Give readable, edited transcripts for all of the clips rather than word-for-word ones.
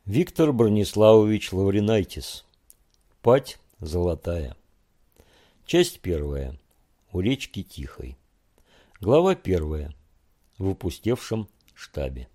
Виктор Брониславович Лавринайтис. Падь золотая. Часть первая. У речки Тихой. Глава первая. В опустевшем штабе.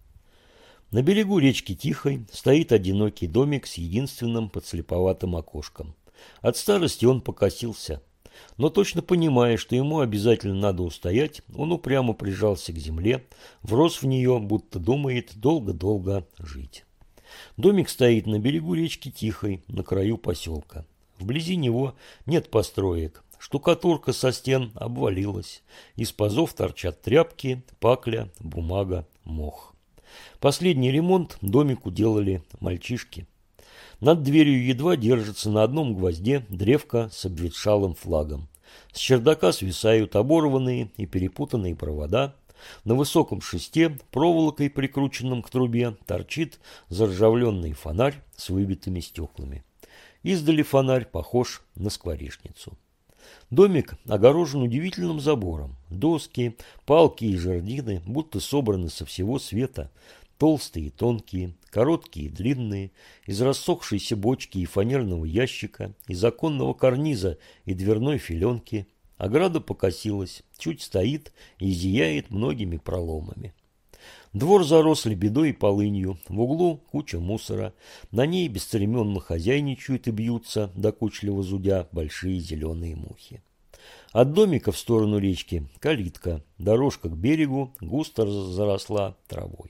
На берегу речки Тихой стоит одинокий домик с единственным подслеповатым окошком. От старости он покосился, но точно понимая, что ему обязательно надо устоять, он упрямо прижался к земле, врос в нее, будто думает долго-долго жить. Домик стоит на берегу речки Тихой, на краю поселка. Вблизи него нет построек. Штукатурка со стен обвалилась. Из пазов торчат тряпки, пакля, бумага, мох. Последний ремонт домику делали мальчишки. Над дверью едва держится на одном гвозде древко с обветшалым флагом. С чердака свисают оборванные и перепутанные провода. На высоком шесте, проволокой прикрученном к трубе, торчит заржавленный фонарь с выбитыми стеклами. Издали фонарь похож на скворечницу. Домик огорожен удивительным забором. Доски, палки и жердины будто собраны со всего света. Толстые и тонкие, короткие и длинные, из рассохшейся бочки и фанерного ящика, из оконного карниза и дверной филенки. Ограда покосилась, чуть стоит и зияет многими проломами. Двор зарос лебедой и полынью, в углу куча мусора, на ней бесцеремонно хозяйничают и бьются, докучливо зудя, большие зеленые мухи. От домика в сторону речки калитка, дорожка к берегу густо заросла травой.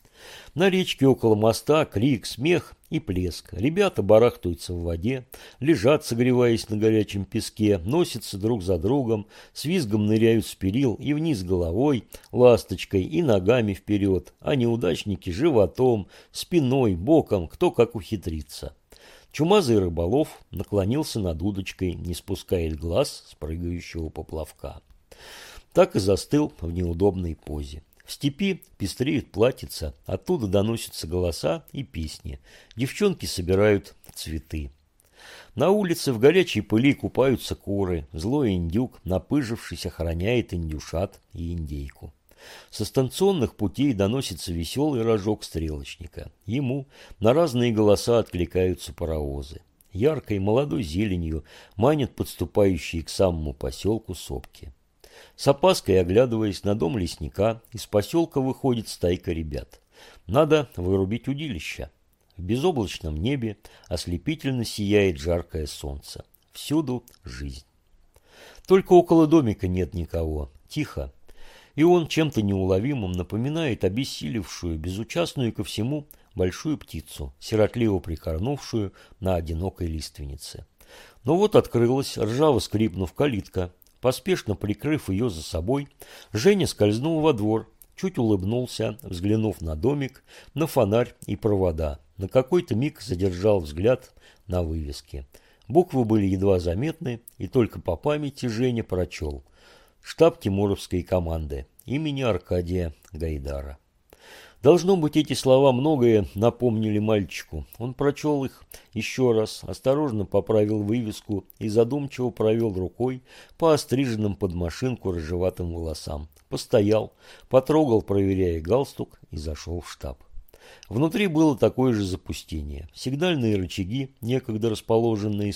На речке около моста крик, смех и плеск. Ребята барахтаются в воде, лежат, согреваясь на горячем песке, носятся друг за другом, с визгом ныряют с перил и вниз головой, ласточкой и ногами вперед, а неудачники животом, спиной, боком, кто как ухитрится. Чумазый рыболов наклонился над удочкой, не спускает глаз с прыгающего поплавка. Так и застыл в неудобной позе. В степи пестреют платьица, оттуда доносятся голоса и песни. Девчонки собирают цветы. На улице в горячей пыли купаются куры. Злой индюк, напыжившись, охраняет индюшат и индейку. Со станционных путей доносится веселый рожок стрелочника. Ему на разные голоса откликаются паровозы. Яркой молодой зеленью манят подступающие к самому поселку сопки. С опаской оглядываясь на дом лесника, из поселка выходит стайка ребят. Надо вырубить удилища. В безоблачном небе ослепительно сияет жаркое солнце. Всюду жизнь. Только около домика нет никого. Тихо. И он чем-то неуловимым напоминает обессилевшую, безучастную ко всему большую птицу, сиротливо прикорнувшую на одинокой лиственнице. Но вот открылась, ржаво скрипнув, калитка. Поспешно прикрыв ее за собой, Женя скользнул во двор, чуть улыбнулся, взглянув на домик, на фонарь и провода. На какой-то миг задержал взгляд на вывеске. Буквы были едва заметны, и только по памяти Женя прочел: «Штаб Тимуровской команды имени Аркадия Гайдара». Должно быть, эти слова многое напомнили мальчику. Он прочел их еще раз, осторожно поправил вывеску и задумчиво провел рукой по остриженным под машинку рыжеватым волосам. Постоял, потрогал, проверяя галстук, и зашел в штаб. Внутри было такое же запустение. Сигнальные рычаги, некогда расположенные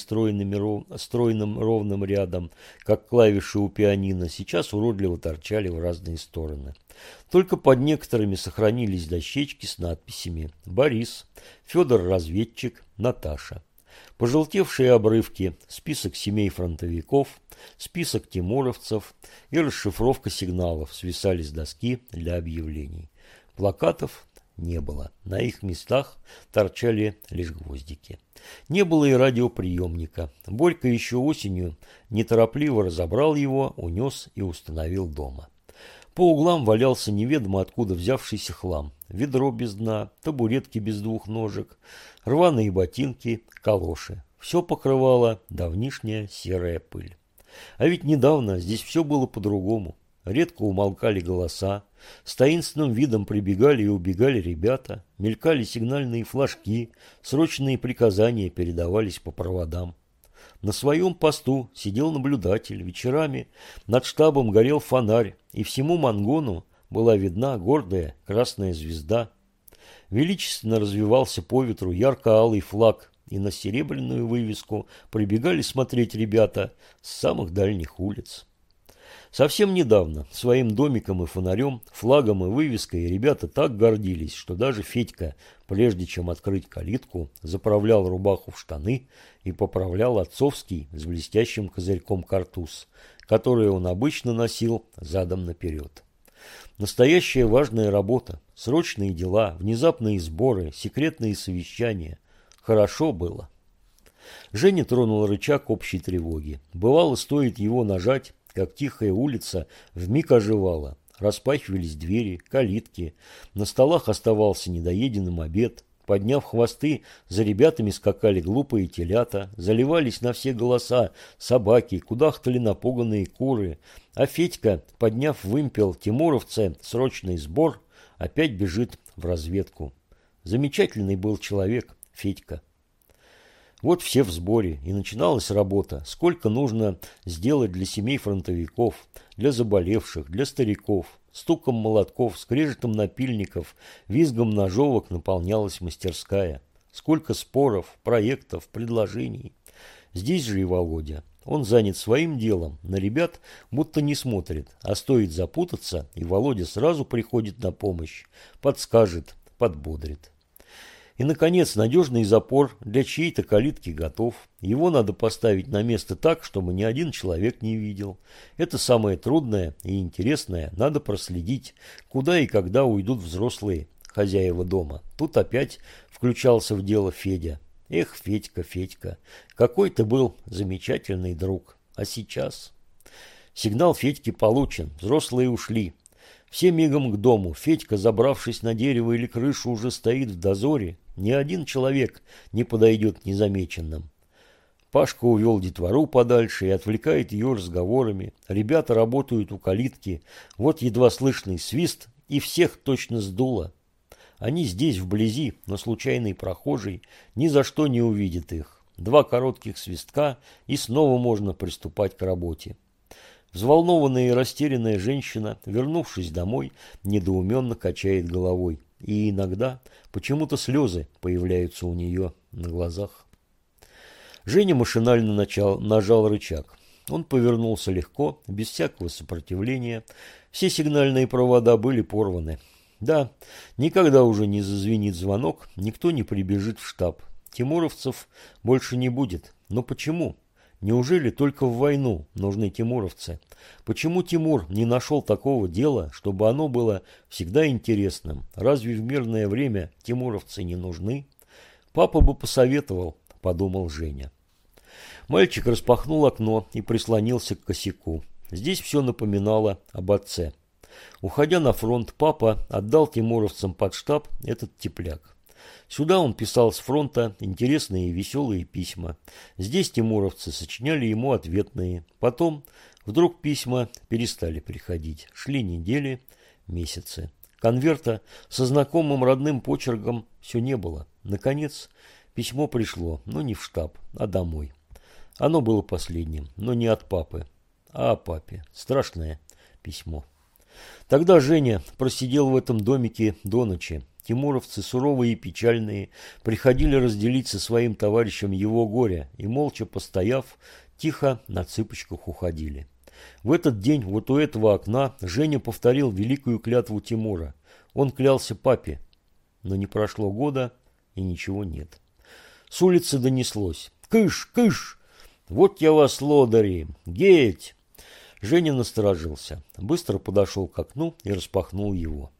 стройным ровным рядом, как клавиши у пианино, сейчас уродливо торчали в разные стороны. Только под некоторыми сохранились дощечки с надписями: «Борис», «Федор разведчик», «Наташа». Пожелтевшие обрывки, список семей фронтовиков, список тимуровцев и расшифровка сигналов свисали с доски для объявлений. Плакатов не было. На их местах торчали лишь гвоздики. Не было и радиоприемника. Борька еще осенью неторопливо разобрал его, унес и установил дома. По углам валялся неведомо откуда взявшийся хлам. Ведро без дна, табуретки без двух ножек, рваные ботинки, калоши. Все покрывала давнишняя серая пыль. А ведь недавно здесь все было по-другому. Редко умолкали голоса, с таинственным видом прибегали и убегали ребята, мелькали сигнальные флажки, срочные приказания передавались по проводам. На своем посту сидел наблюдатель, вечерами над штабом горел фонарь, и всему Мангону была видна гордая красная звезда. Величественно развивался по ветру ярко-алый флаг, и на серебряную вывеску прибегали смотреть ребята с самых дальних улиц. Совсем недавно своим домиком и фонарем, флагом и вывеской ребята так гордились, что даже Федька, прежде чем открыть калитку, заправлял рубаху в штаны и поправлял отцовский с блестящим козырьком картуз, который он обычно носил задом наперед. Настоящая важная работа, срочные дела, внезапные сборы, секретные совещания. Хорошо было. Женя тронул рычаг общей тревоги. Бывало, стоит его нажать, как тихая улица вмиг оживала. Распахивались двери, калитки. На столах оставался недоеденным обед. Подняв хвосты, за ребятами скакали глупые телята. Заливались на все голоса собаки, кудахтали напуганные куры. А Федька, подняв вымпел тимуровца, срочный сбор, опять бежит в разведку. Замечательный был человек, Федька. Вот все в сборе, и начиналась работа. Сколько нужно сделать для семей фронтовиков, для заболевших, для стариков. Стуком молотков, скрежетом напильников, визгом ножовок наполнялась мастерская. Сколько споров, проектов, предложений. Здесь же и Володя. Он занят своим делом, на ребят будто не смотрит, а стоит запутаться, и Володя сразу приходит на помощь, подскажет, подбодрит. И, наконец, надежный запор для чьей-то калитки готов. Его надо поставить на место так, чтобы ни один человек не видел. Это самое трудное и интересное. Надо проследить, куда и когда уйдут взрослые хозяева дома. Тут опять включался в дело Федя. Эх, Федька, Федька, какой ты был замечательный друг. А сейчас? Сигнал Федьки получен. Взрослые ушли. Все мигом к дому. Федька, забравшись на дерево или крышу, уже стоит в дозоре. Ни один человек не подойдет незамеченным. Пашка увел детвору подальше и отвлекает ее разговорами. Ребята работают у калитки. Вот едва слышный свист, и всех точно сдуло. Они здесь, вблизи, но случайный прохожий ни за что не увидит их. 2 коротких свистка, и снова можно приступать к работе. Взволнованная и растерянная женщина, вернувшись домой, недоуменно качает головой. И иногда почему-то слезы появляются у нее на глазах. Женя машинально нажал рычаг. Он повернулся легко, без всякого сопротивления. Все сигнальные провода были порваны. Да, никогда уже не зазвенит звонок, никто не прибежит в штаб. Тимуровцев больше не будет. Но почему? Неужели только в войну нужны тимуровцы? Почему Тимур не нашел такого дела, чтобы оно было всегда интересным? Разве в мирное время тимуровцы не нужны? Папа бы посоветовал, подумал Женя. Мальчик распахнул окно и прислонился к косяку. Здесь все напоминало об отце. Уходя на фронт, папа отдал тимуровцам под штаб этот тепляк. Сюда он писал с фронта интересные и веселые письма. Здесь тимуровцы сочиняли ему ответные. Потом вдруг письма перестали приходить. Шли недели, месяцы. Конверта со знакомым родным почерком все не было. Наконец, письмо пришло, но не в штаб, а домой. Оно было последним, но не от папы, а о папе. Страшное письмо. Тогда Женя просидел в этом домике до ночи. Тимуровцы, суровые и печальные, приходили разделить со своим товарищем его горе и, молча постояв, тихо на цыпочках уходили. В этот день вот у этого окна Женя повторил великую клятву Тимура. Он клялся папе, но не прошло года и ничего нет. С улицы донеслось: «Кыш, кыш! Вот я вас, лодыри! Геть!» Женя насторожился, быстро подошел к окну и распахнул его.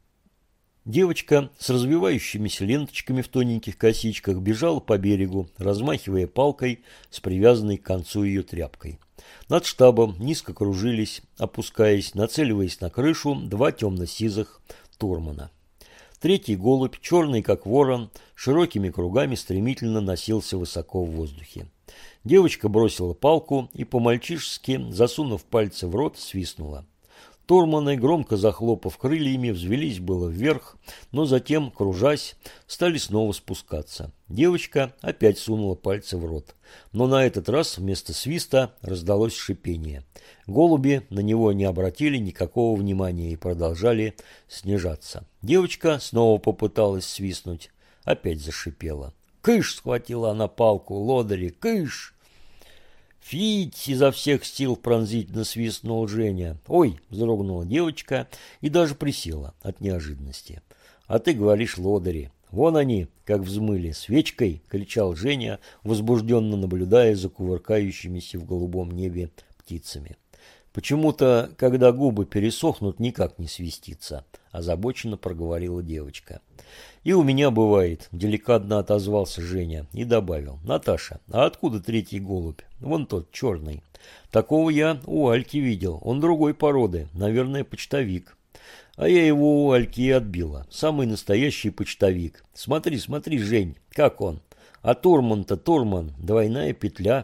Девочка с развивающимися ленточками в тоненьких косичках бежала по берегу, размахивая палкой с привязанной к концу ее тряпкой. Над штабом низко кружились, опускаясь, нацеливаясь на крышу, 2 темно-сизых турмана. Третий голубь, черный как ворон, широкими кругами стремительно носился высоко в воздухе. Девочка бросила палку и по-мальчишески, засунув пальцы в рот, свистнула. Штурманы, громко захлопав крыльями, взвелись было вверх, но затем, кружась, стали снова спускаться. Девочка опять сунула пальцы в рот, но на этот раз вместо свиста раздалось шипение. Голуби на него не обратили никакого внимания и продолжали снижаться. Девочка снова попыталась свистнуть, опять зашипела. «Кыш!» — схватила она палку. «Лодыри, кыш!» «Фить!» — изо всех сил пронзительно свистнул Женя. «Ой!» — вздрогнула девочка и даже присела от неожиданности. «А ты говоришь, лодыри! Вон они, как взмыли! Свечкой!» — кричал Женя, возбужденно наблюдая за кувыркающимися в голубом небе птицами. «Почему-то, когда губы пересохнут, никак не свистится», – озабоченно проговорила девочка. «И у меня бывает», – деликатно отозвался Женя и добавил. «Наташа, а откуда третий голубь? Вон тот, черный. Такого я у Альки видел. Он другой породы, наверное, почтовик. А я его у Альки и отбила. Самый настоящий почтовик. Смотри, смотри, Жень, как он. А Турман-то Турман, двойная петля».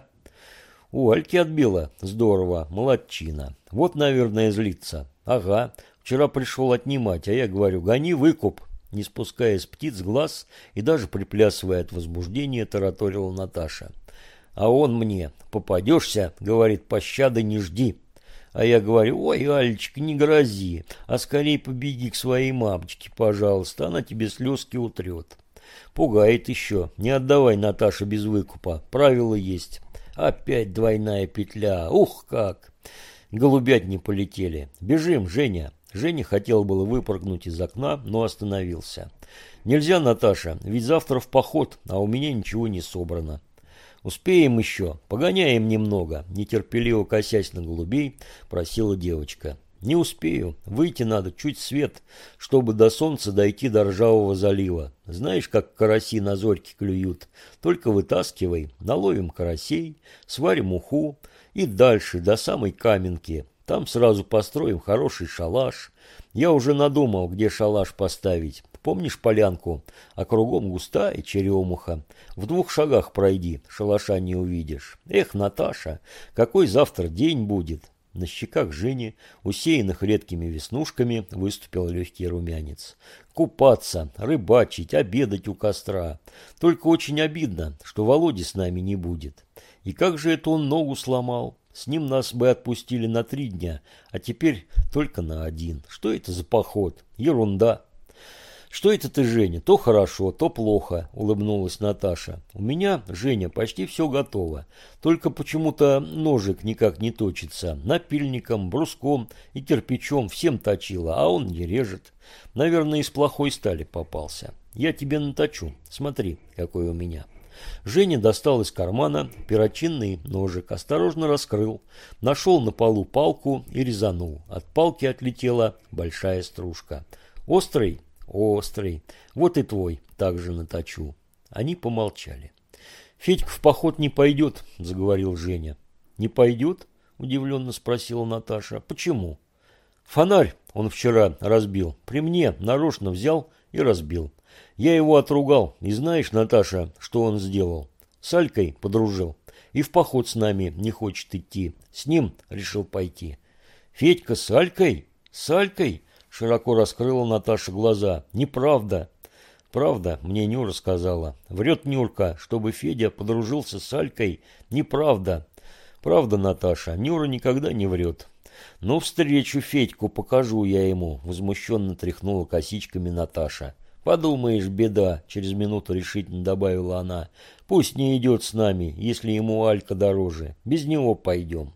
«У Альки отбила. Здорово. Молодчина. Вот, наверное, злится. Ага. Вчера пришел отнимать, а я говорю, гони выкуп». Не спуская с птиц глаз и даже приплясывая от возбуждения, тараторила Наташа. А он мне: «Попадешься, — говорит, — пощады не жди». А я говорю: «Ой, Алечка, не грози, а скорее побеги к своей мамочке, пожалуйста, она тебе слезки утрет». Пугает еще. Не отдавай, Наташа, без выкупа. Правило есть. Опять двойная петля. Ух, как! Голубятни полетели. Бежим, Женя. Женя хотел было выпрыгнуть из окна, но остановился. Нельзя, Наташа, ведь завтра в поход, а у меня ничего не собрано. Успеем еще, погоняем немного, нетерпеливо косясь на голубей, просила девочка. Не успею, выйти надо чуть свет, чтобы до солнца дойти до Ржавого залива. Знаешь, как караси на зорьке клюют? Только вытаскивай, наловим карасей, сварим уху и дальше, до самой Каменки. Там сразу построим хороший шалаш. Я уже надумал, где шалаш поставить. Помнишь полянку? А кругом густая черемуха. В 2 шагах пройди, шалаша не увидишь. Эх, Наташа, какой завтра день будет? На щеках Жени, усеянных редкими веснушками, выступил легкий румянец. Купаться, рыбачить, обедать у костра. Только очень обидно, что Володи с нами не будет. И как же это он ногу сломал? С ним нас бы отпустили на 3 дня, а теперь только на 1. Что это за поход? Ерунда. «Что это ты, Женя? То хорошо, то плохо», – улыбнулась Наташа. «У меня, Женя, почти все готово. Только почему-то ножик никак не точится. Напильником, бруском и кирпичом всем точила, а он не режет. Наверное, из плохой стали попался. Я тебе наточу. Смотри, какой у меня». Женя достал из кармана перочинный ножик, осторожно раскрыл, нашел на полу палку и резанул. От палки отлетела большая стружка. «Острый?» «Острый. Вот и твой. Также наточу». Они помолчали. «Федька в поход не пойдет», — заговорил Женя. «Не пойдет?» — удивленно спросила Наташа. «Почему?» «Фонарь он вчера разбил. При мне нарочно взял и разбил. Я его отругал. И знаешь, Наташа, что он сделал? С Алькой подружил. И в поход с нами не хочет идти. С ним решил пойти». «Федька с Алькой? С Алькой?» Широко раскрыла Наташа глаза. «Неправда». «Правда, мне Нюра сказала. Врет Нюрка, чтобы Федя подружился с Алькой. Неправда». «Правда, Наташа, Нюра никогда не врет». «Ну, встречу Федьку, покажу я ему», — возмущенно тряхнула косичками Наташа. «Подумаешь, беда», — через минуту решительно добавила она. «Пусть не идет с нами, если ему Алька дороже. Без него пойдем».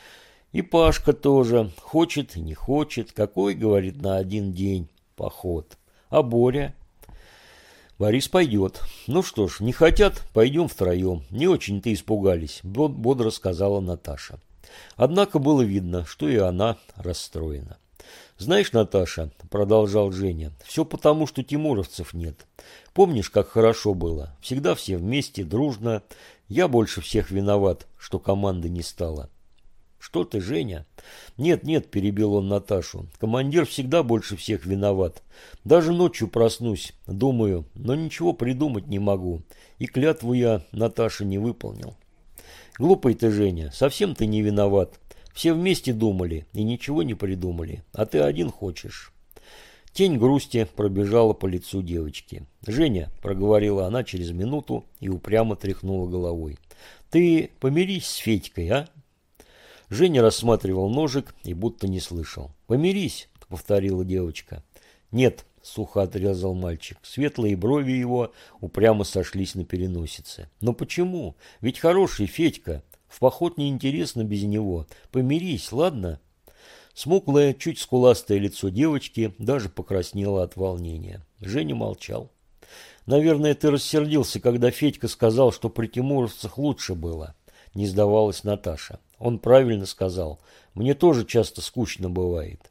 И Пашка тоже. Хочет и не хочет. Какой, говорит, на 1 день поход. А Боря? Борис пойдет. Ну что ж, не хотят, пойдем втроем. Не очень-то испугались, бодро сказала Наташа. Однако было видно, что и она расстроена. «Знаешь, Наташа, — продолжал Женя, — все потому, что тимуровцев нет. Помнишь, как хорошо было? Всегда все вместе, дружно. Я больше всех виноват, что команды не стало». «Что ты, Женя?» «Нет, нет», – перебил он Наташу. «Командир всегда больше всех виноват. Даже ночью проснусь, думаю, но ничего придумать не могу. И клятву я, Наташа, не выполнил». «Глупый ты, Женя, совсем ты не виноват. Все вместе думали и ничего не придумали, а ты один хочешь». Тень грусти пробежала по лицу девочки. «Женя», – проговорила она через минуту и упрямо тряхнула головой, – «ты помирись с Федькой, а?» Женя рассматривал ножик и будто не слышал. «Помирись», – повторила девочка. «Нет», – сухо отрезал мальчик. Светлые брови его упрямо сошлись на переносице. «Но почему? Ведь хороший Федька. В поход неинтересно без него. Помирись, ладно?» Смуглое, чуть скуластое лицо девочки даже покраснело от волнения. Женя молчал. «Наверное, ты рассердился, когда Федька сказал, что при тимуровцах лучше было», – не сдавалась Наташа. «Он правильно сказал. Мне тоже часто скучно бывает».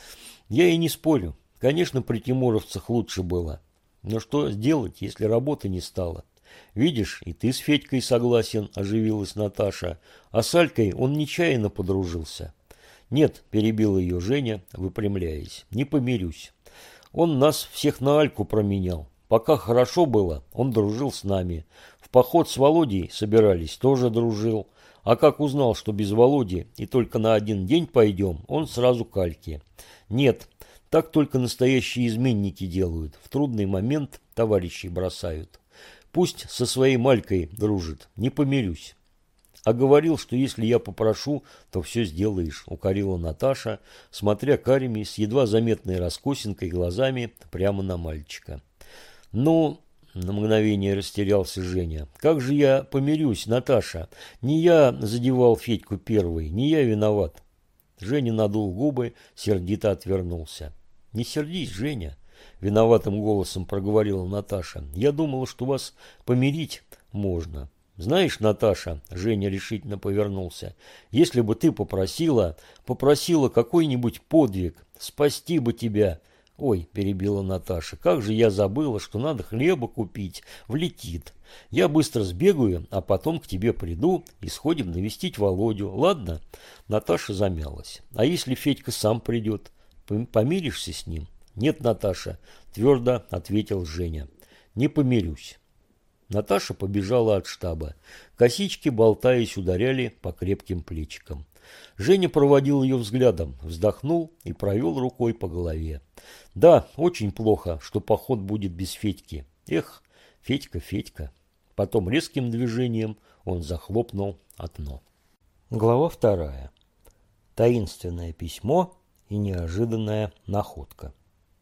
«Я и не спорю. Конечно, при тимуровцах лучше было. Но что сделать, если работы не стало? Видишь, и ты с Федькой согласен», – оживилась Наташа. «А с Алькой он нечаянно подружился». «Нет», – перебила ее Женя, выпрямляясь, – «не помирюсь. Он нас всех на Альку променял. Пока хорошо было, он дружил с нами. В поход с Володей собирались, тоже дружил. А как узнал, что без Володи и только на один день пойдем, он сразу к Альке. Нет, так только настоящие изменники делают. В трудный момент товарищей бросают. Пусть со своей Малькой дружит, не помирюсь». «А говорил, что если я попрошу, то все сделаешь», – укорила Наташа, смотря карими с едва заметной раскосинкой глазами прямо на мальчика. «Ну...» – на мгновение растерялся Женя. «Как же я помирюсь, Наташа? Не я задевал Федьку первый, не я виноват». Женя надул губы, сердито отвернулся. «Не сердись, Женя», – виноватым голосом проговорила Наташа. «Я думала, что вас помирить можно». «Знаешь, Наташа», – Женя решительно повернулся, – «если бы ты попросила какой-нибудь подвиг, спасти бы тебя». «Ой», – перебила Наташа, – «как же я забыла, что надо хлеба купить, влетит. Я быстро сбегаю, а потом к тебе приду и сходим навестить Володю, ладно?» Наташа замялась. «А если Федька сам придет, помиришься с ним?» «Нет, Наташа», – твердо ответил Женя, – «не помирюсь». Наташа побежала от штаба. Косички, болтаясь, ударяли по крепким плечикам. Женя проводил ее взглядом, вздохнул и провел рукой по голове. «Да, очень плохо, что поход будет без Федьки. Эх, Федька, Федька». Потом резким движением он захлопнул окно. Глава 2. Таинственное письмо и неожиданная находка.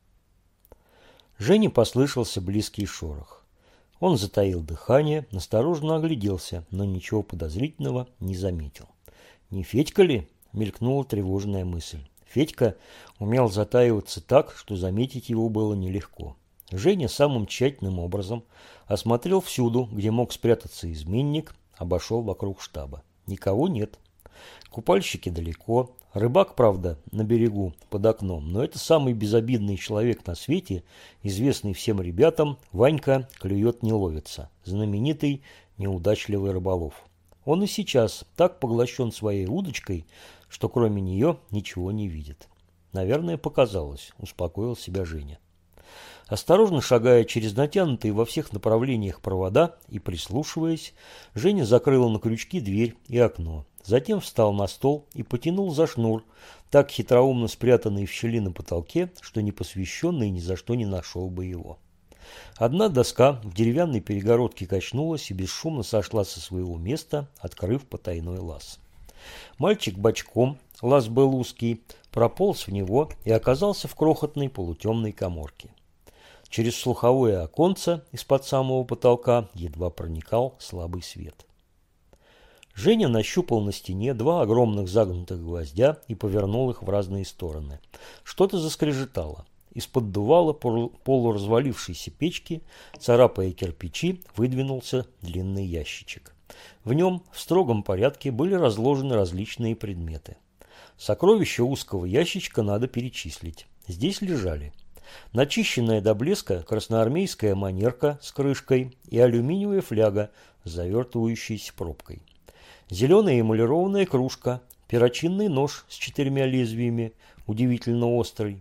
Жене послышался близкий шорох. Он затаил дыхание, настороженно огляделся, но ничего подозрительного не заметил. «Не Федька ли?» – мелькнула тревожная мысль. Федька умел затаиваться так, что заметить его было нелегко. Женя самым тщательным образом осмотрел всюду, где мог спрятаться изменник, обошел вокруг штаба. Никого нет. Купальщики далеко. Рыбак, правда, на берегу, под окном, но это самый безобидный человек на свете, известный всем ребятам, Ванька клюет не ловится, знаменитый неудачливый рыболов. Он и сейчас так поглощен своей удочкой, что кроме нее ничего не видит. Наверное, показалось, успокоил себя Женя. Осторожно шагая через натянутые во всех направлениях провода и прислушиваясь, Женя закрыла на крючки дверь и окно. Затем встал на стол и потянул за шнур, так хитроумно спрятанный в щели на потолке, что непосвященный ни за что не нашел бы его. Одна доска в деревянной перегородке качнулась и бесшумно сошла со своего места, открыв потайной лаз. Мальчик бочком, лаз был узкий, прополз в него и оказался в крохотной полутемной каморке. Через слуховое оконце из-под самого потолка едва проникал слабый свет. Женя нащупал на стене два огромных загнутых гвоздя и повернул их в разные стороны. Что-то заскрежетало. Из-под дувала полуразвалившейся печки, царапая кирпичи, выдвинулся длинный ящичек. В нем в строгом порядке были разложены различные предметы. Сокровища узкого ящичка надо перечислить. Здесь лежали начищенная до блеска красноармейская манерка с крышкой и алюминиевая фляга с завертывающейся пробкой. Зеленая эмалированная кружка, перочинный нож с 4 лезвиями, удивительно острый,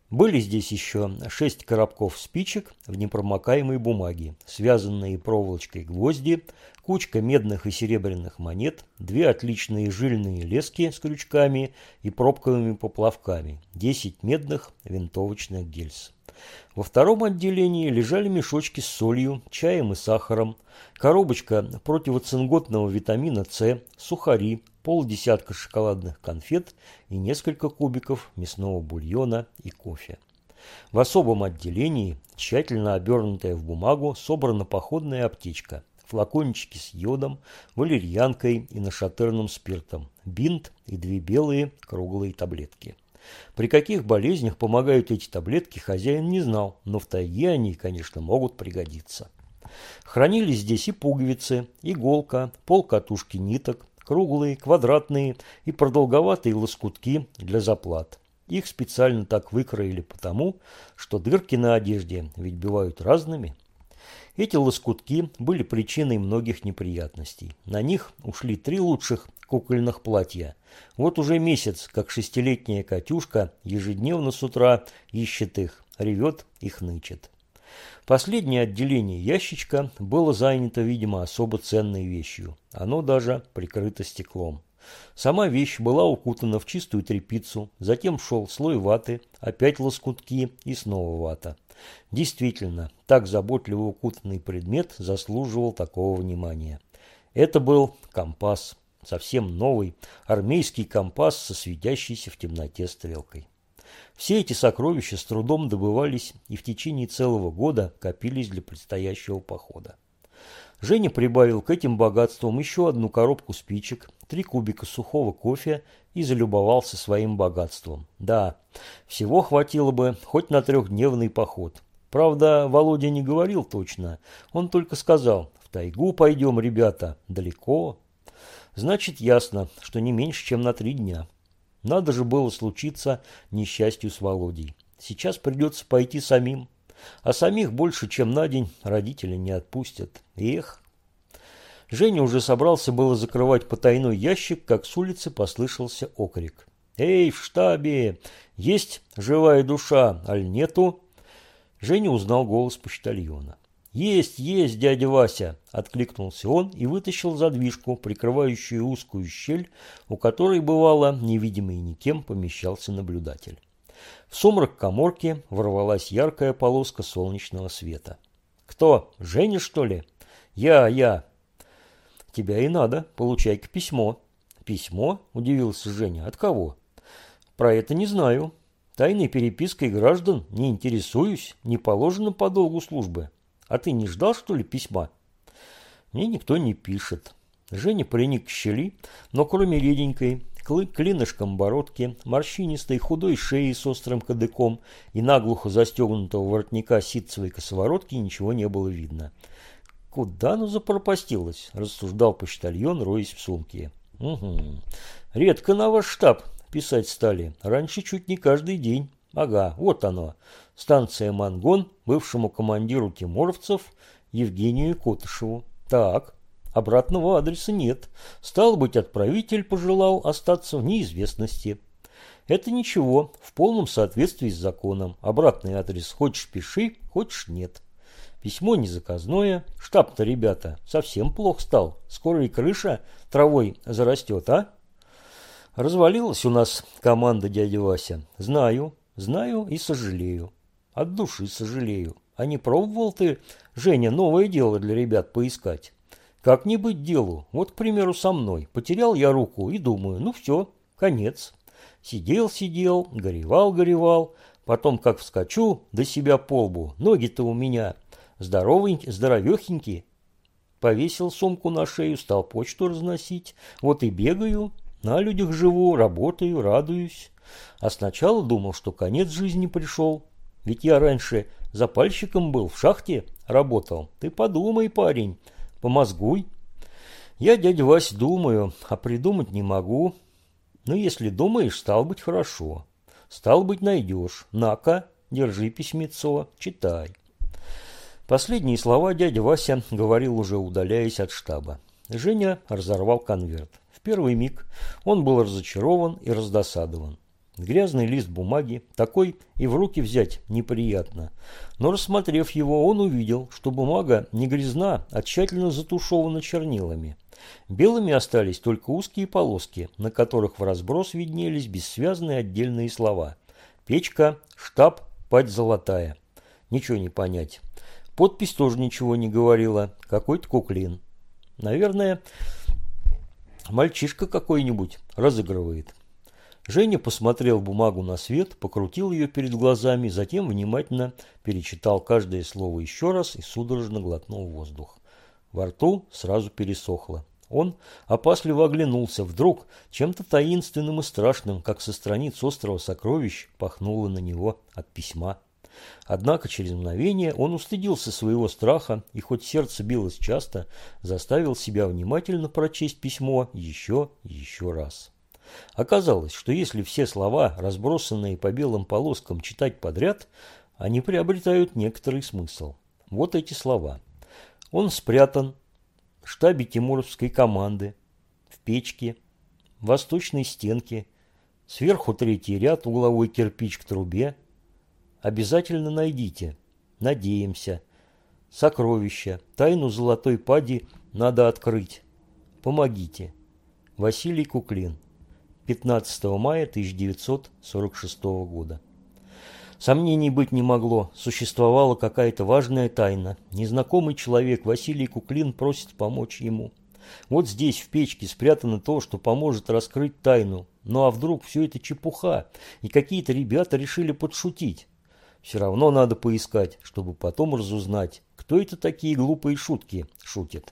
Были здесь еще 6 коробков спичек в непромокаемой бумаге, связанные проволочкой гвозди, кучка медных и серебряных монет, 2 отличные жильные лески с крючками и пробковыми поплавками, 10 медных винтовочных гильз. Во втором отделении лежали мешочки с солью, чаем и сахаром, коробочка противоцинготного витамина С, сухари, полдесятка шоколадных конфет и несколько кубиков мясного бульона и кофе. В особом отделении, тщательно обернутая в бумагу, собрана походная аптечка, флакончики с йодом, валерьянкой и нашатырным спиртом, бинт и 2 белые круглые таблетки. При каких болезнях помогают эти таблетки, хозяин не знал, но в тайге они, конечно, могут пригодиться. Хранились здесь и пуговицы, иголка, полкатушки ниток, круглые, квадратные и продолговатые лоскутки для заплат. Их специально так выкроили потому, что дырки на одежде ведь бывают разными. Эти лоскутки были причиной многих неприятностей. На них ушли 3 лучших кукольных платья. Вот уже месяц, как 6-летняя Катюшка ежедневно с утра ищет их, ревет и хнычет. Последнее отделение ящичка было занято, видимо, особо ценной вещью. Оно даже прикрыто стеклом. Сама вещь была укутана в чистую тряпицу, затем шел слой ваты, опять лоскутки и снова вата. Действительно, так заботливо укутанный предмет заслуживал такого внимания. Это был компас, совсем новый, армейский компас со светящейся в темноте стрелкой. Все эти сокровища с трудом добывались и в течение целого года копились для предстоящего похода. Женя прибавил к этим богатствам еще 1 коробку спичек, 3 кубика сухого кофе и залюбовался своим богатством. Да, всего хватило бы хоть на 3-дневный поход. Правда, Володя не говорил точно, он только сказал: «В тайгу пойдем, ребята, далеко». Значит, ясно, что не меньше, чем на 3 дня. Надо же было случиться несчастью с Володей. Сейчас придется пойти самим. А самих больше, чем на день, родители не отпустят. Эх! Женя уже собрался было закрывать потайной ящик, как с улицы послышался окрик. «Эй, в штабе! Есть живая душа, аль нету?» Женя узнал голос почтальона. «Есть, есть, дядя Вася!» – откликнулся он и вытащил задвижку, прикрывающую узкую щель, у которой, бывало, невидимый никем помещался наблюдатель. В сумрак каморки ворвалась яркая полоска солнечного света. «Кто? Женя, что ли?» «Я». «Тебя и надо. Получай-ка письмо». «Письмо?» – удивился Женя. «От кого?» «Про это не знаю. Тайной перепиской граждан не интересуюсь, не положено по долгу службы. А ты не ждал, что ли, письма?» «Мне никто не пишет». Женя приник к щели, но кроме реденькой, клинышком бородки, морщинистой худой шеи с острым кадыком и наглухо застегнутого воротника ситцевой косоворотки ничего не было видно. «Куда оно запропастилось?» – рассуждал почтальон, роясь в сумке. «Угу. Редко на ваш штаб писать стали. Раньше чуть не каждый день. Ага, вот оно. Станция Мангон, бывшему командиру тимуровцев Евгению Котышеву. Так, обратного адреса нет. Стало быть, отправитель пожелал остаться в неизвестности. Это ничего, в полном соответствии с законом. Обратный адрес хочешь пиши, хочешь нет. Письмо не заказное. Штаб-то, ребята, совсем плохо стал. Скоро и крыша травой зарастет, а?» «Развалилась у нас команда, дядя Вася. Знаю и сожалею. От души сожалею. А не пробовал ты, Женя, новое дело для ребят поискать? Как не быть делу? Вот, к примеру, со мной. Потерял я руку и думаю, ну все, конец. Сидел, горевал. Потом как вскочу до себя по лбу. Ноги-то у меня здоровехенькие. Повесил сумку на шею, стал почту разносить. Вот и бегаю, на людях живу, работаю, радуюсь. А сначала думал, что конец жизни пришел. Ведь я раньше запальщиком был, в шахте работал. Ты подумай, парень, помозгуй. Я, дядя Вась, думаю, а придумать не могу. Ну, если думаешь, стало быть, хорошо. Стало быть, найдешь. На-ка, держи письмецо, читай». Последние слова дядя Вася говорил, уже удаляясь от штаба. Женя разорвал конверт. В первый миг он был разочарован и раздосадован. Грязный лист бумаги, такой и в руки взять неприятно. Но рассмотрев его, он увидел, что бумага не грязна, а тщательно затушевана чернилами. Белыми остались только узкие полоски, на которых в разброс виднелись бессвязные отдельные слова. Печка, штаб, пать золотая. Ничего не понять. Подпись тоже ничего не говорила. Какой-то куклин. Наверное, мальчишка какой-нибудь разыгрывает. Женя посмотрел бумагу на свет, покрутил ее перед глазами, затем внимательно перечитал каждое слово еще раз и судорожно глотнул воздух. Во рту сразу пересохло. Он опасливо оглянулся. Вдруг чем-то таинственным и страшным, как со страниц острова сокровищ, пахнуло на него от письма. Однако через мгновение он устыдился своего страха и, хоть сердце билось часто, заставил себя внимательно прочесть письмо еще и еще раз. Оказалось, что если все слова, разбросанные по белым полоскам, читать подряд, они приобретают некоторый смысл. Вот эти слова. Он спрятан в штабе тимуровской команды, в печке, в восточной стенке, сверху третий ряд, угловой кирпич к трубе. Обязательно найдите. Надеемся. Сокровища. Тайну золотой пади надо открыть. Помогите. Василий Куклин. 15 мая 1946 года. Сомнений быть не могло. Существовала какая-то важная тайна. Незнакомый человек Василий Куклин просит помочь ему. Вот здесь, в печке, спрятано то, что поможет раскрыть тайну. Ну а вдруг все это чепуха, и какие-то ребята решили подшутить? Все равно надо поискать, чтобы потом разузнать, кто это такие глупые шутки шутит.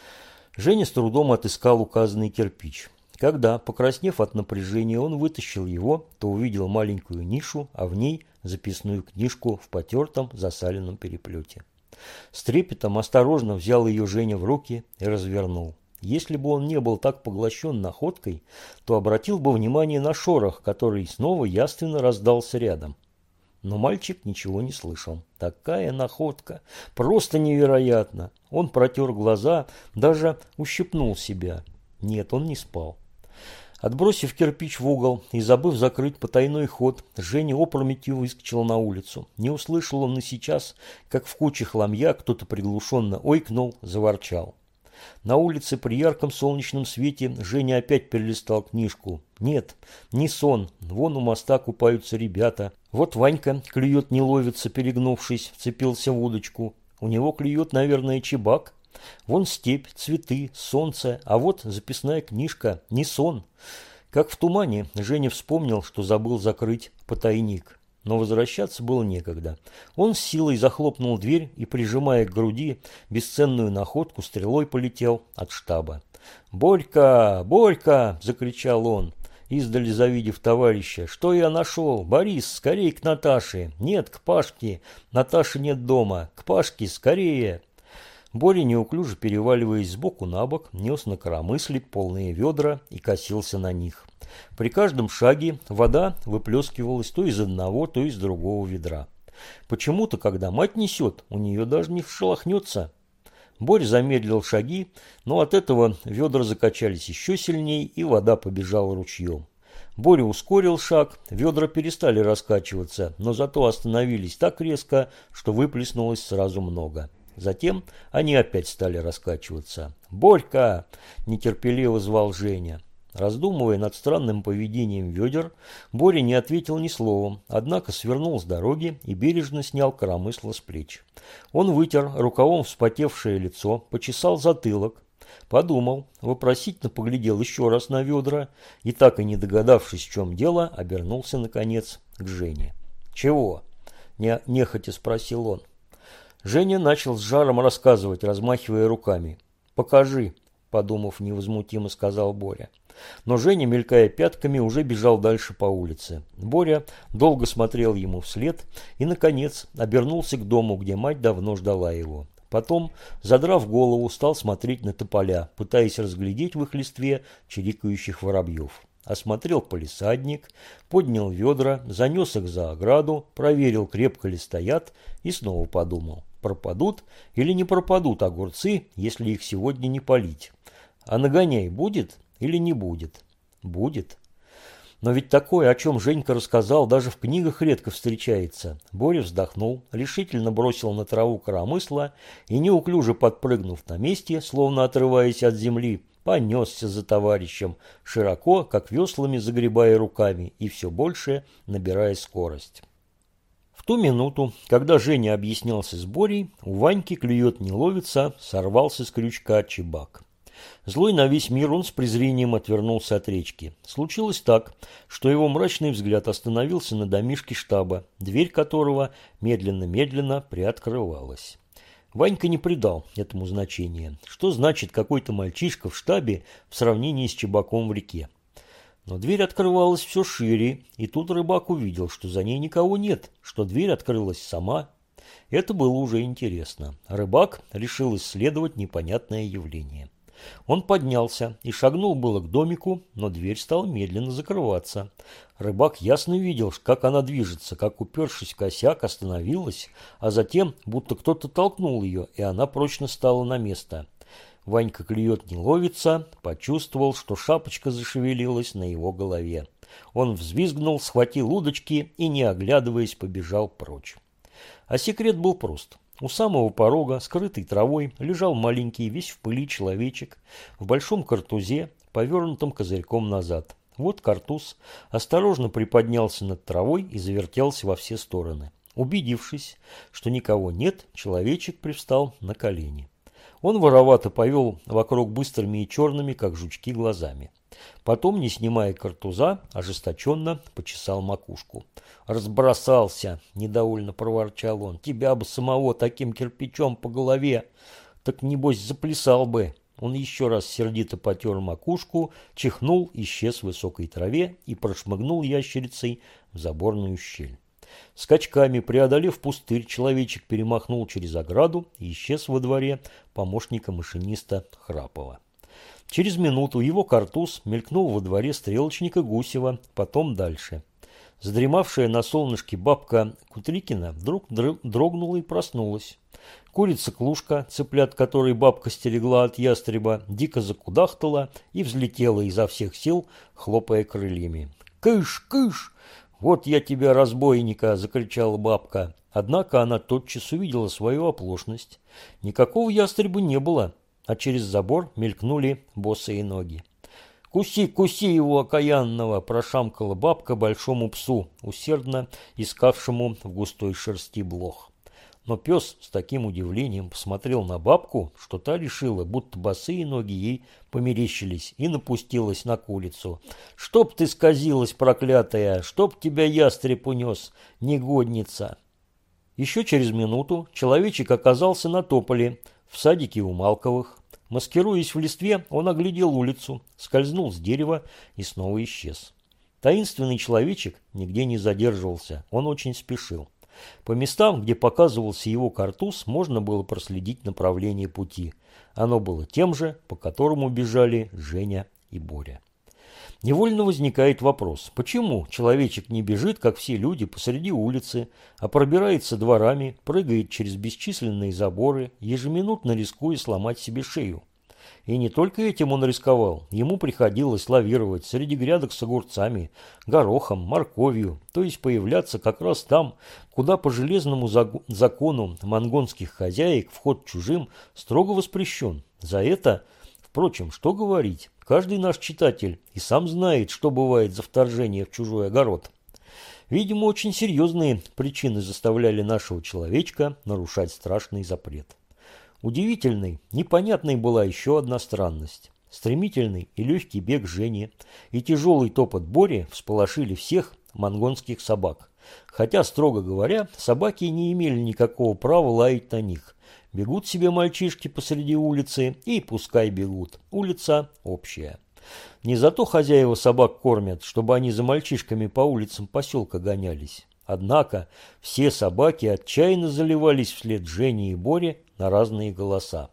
Женя с трудом отыскал указанный кирпич. Когда, покраснев от напряжения, он вытащил его, то увидел маленькую нишу, а в ней записную книжку в потертом засаленном переплете. С трепетом осторожно взял ее Женя в руки и развернул. Если бы он не был так поглощен находкой, то обратил бы внимание на шорох, который снова явственно раздался рядом. Но мальчик ничего не слышал. Такая находка! Просто невероятно! Он протер глаза, даже ущипнул себя. Нет, он не спал. Отбросив кирпич в угол и забыв закрыть потайной ход, Женя опрометью выскочил на улицу. Не услышал он и сейчас, как в куче хламья кто-то приглушенно ойкнул, заворчал. На улице при ярком солнечном свете Женя опять перелистал книжку. Нет, не сон. Вон у моста купаются ребята. Вот Ванька клюет, не ловится, перегнувшись, вцепился в удочку. У него клюет, наверное, чебак. Вон степь, цветы, солнце, а вот записная книжка, не сон. Как в тумане, Женя вспомнил, что забыл закрыть потайник. Но возвращаться было некогда. Он с силой захлопнул дверь и, прижимая к груди бесценную находку, стрелой полетел от штаба. «Борька! Борька!» – закричал он, издали завидев товарища. «Что я нашел? Борис, скорей к Наташе! Нет, к Пашке! Наташи нет дома! К Пашке, скорее!» Боря, неуклюже переваливаясь сбоку на бок, нес на коромысле полные ведра и косился на них. При каждом шаге вода выплескивалась то из одного, то из другого ведра. Почему-то, когда мать несет, у нее даже не шелохнется. Боря замедлил шаги, но от этого ведра закачались еще сильнее, и вода побежала ручьем. Боря ускорил шаг, ведра перестали раскачиваться, но зато остановились так резко, что выплеснулось сразу много. Затем они опять стали раскачиваться. «Борька!» – нетерпеливо звал Женя. Раздумывая над странным поведением ведер, Боря не ответил ни словом, однако свернул с дороги и бережно снял коромысло с плеч. Он вытер рукавом вспотевшее лицо, почесал затылок, подумал, вопросительно поглядел еще раз на ведра и, так и не догадавшись, в чем дело, обернулся, наконец, к Жене. «Чего?» – нехотя спросил он. Женя начал с жаром рассказывать, размахивая руками. «Покажи», – подумав невозмутимо, сказал Боря. Но Женя, мелькая пятками, уже бежал дальше по улице. Боря долго смотрел ему вслед и, наконец, обернулся к дому, где мать давно ждала его. Потом, задрав голову, стал смотреть на тополя, пытаясь разглядеть в их листве чирикающих воробьев. Осмотрел палисадник, поднял ведра, занес их за ограду, проверил, крепко ли стоят, и снова подумал. Пропадут или не пропадут огурцы, если их сегодня не полить? А нагоняй будет или не будет? Будет. Но ведь такое, о чем Женька рассказал, даже в книгах редко встречается. Боря вздохнул, решительно бросил на траву коромысла и, неуклюже подпрыгнув на месте, словно отрываясь от земли, понесся за товарищем, широко, как веслами загребая руками и все больше набирая скорость. В ту минуту, когда Женя объяснялся с Борей, у Ваньки клюет не ловится, сорвался с крючка чебак. Злой на весь мир, он с презрением отвернулся от речки. Случилось так, что его мрачный взгляд остановился на домишке штаба, дверь которого медленно-медленно приоткрывалась. Ванька не придал этому значения. Что значит какой-то мальчишка в штабе в сравнении с чебаком в реке? Но дверь открывалась все шире, и тут рыбак увидел, что за ней никого нет, что дверь открылась сама. Это было уже интересно. Рыбак решил исследовать непонятное явление. Он поднялся и шагнул было к домику, но дверь стала медленно закрываться. Рыбак ясно видел, как она движется, как, упершись в косяк, остановилась, а затем, будто кто-то толкнул ее, и она прочно стала на место. Ванька клюет не ловится, почувствовал, что шапочка зашевелилась на его голове. Он взвизгнул, схватил удочки и, не оглядываясь, побежал прочь. А секрет был прост. У самого порога, скрытый травой, лежал маленький, весь в пыли человечек, в большом картузе, повернутом козырьком назад. Вот картуз осторожно приподнялся над травой и завертелся во все стороны. Убедившись, что никого нет, человечек привстал на колени. Он воровато повел вокруг быстрыми и черными, как жучки, глазами. Потом, не снимая картуза, ожесточенно почесал макушку. «Разбросался!» – недовольно проворчал он. «Тебя бы самого таким кирпичом по голове! Так, небось, заплясал бы!» Он еще раз сердито потер макушку, чихнул, исчез в высокой траве и прошмыгнул ящерицей в заборную щель. Скачками, преодолев пустырь, человечек перемахнул через ограду и исчез во дворе помощника машиниста Храпова. Через минуту его картуз мелькнул во дворе стрелочника Гусева, потом дальше. Задремавшая на солнышке бабка Кутрикина вдруг дрогнула и проснулась. Курица-клушка, цыплят которой бабка стерегла от ястреба, дико закудахтала и взлетела изо всех сил, хлопая крыльями. «Кыш, кыш! Вот я тебя, разбойника!» – закричала бабка. Однако она тотчас увидела свою оплошность. Никакого ястреба не было, а через забор мелькнули босые ноги. «Куси, куси его окаянного!» – прошамкала бабка большому псу, усердно искавшему в густой шерсти блох. Но пес с таким удивлением посмотрел на бабку, что та решила, будто босые ноги ей померещились, и напустилась на курицу. «Чтоб ты сказилась, проклятая! Чтоб тебя ястреб унес, негодница!» Еще через минуту человечек оказался на тополе, в садике у Малковых. Маскируясь в листве, он оглядел улицу, скользнул с дерева и снова исчез. Таинственный человечек нигде не задерживался, он очень спешил. По местам, где показывался его картуз, можно было проследить направление пути. Оно было тем же, по которому бежали Женя и Боря. Невольно возникает вопрос, почему человечек не бежит, как все люди, посреди улицы, а пробирается дворами, прыгает через бесчисленные заборы, ежеминутно рискуя сломать себе шею. И не только этим он рисковал, ему приходилось лавировать среди грядок с огурцами, горохом, морковью, то есть появляться как раз там, куда по железному закону монгонских хозяек вход чужим строго воспрещен. За это, впрочем, что говорить, каждый наш читатель и сам знает, что бывает за вторжение в чужой огород. Видимо, очень серьезные причины заставляли нашего человечка нарушать страшный запрет. Удивительной, непонятной была еще одна странность. Стремительный и легкий бег Жени и тяжелый топот Бори всполошили всех монгонских собак. Хотя, строго говоря, собаки не имели никакого права лаять на них. Бегут себе мальчишки посреди улицы и пускай бегут. Улица общая. Не зато хозяева собак кормят, чтобы они за мальчишками по улицам поселка гонялись. Однако все собаки отчаянно заливались вслед Жене и Боре на разные голоса.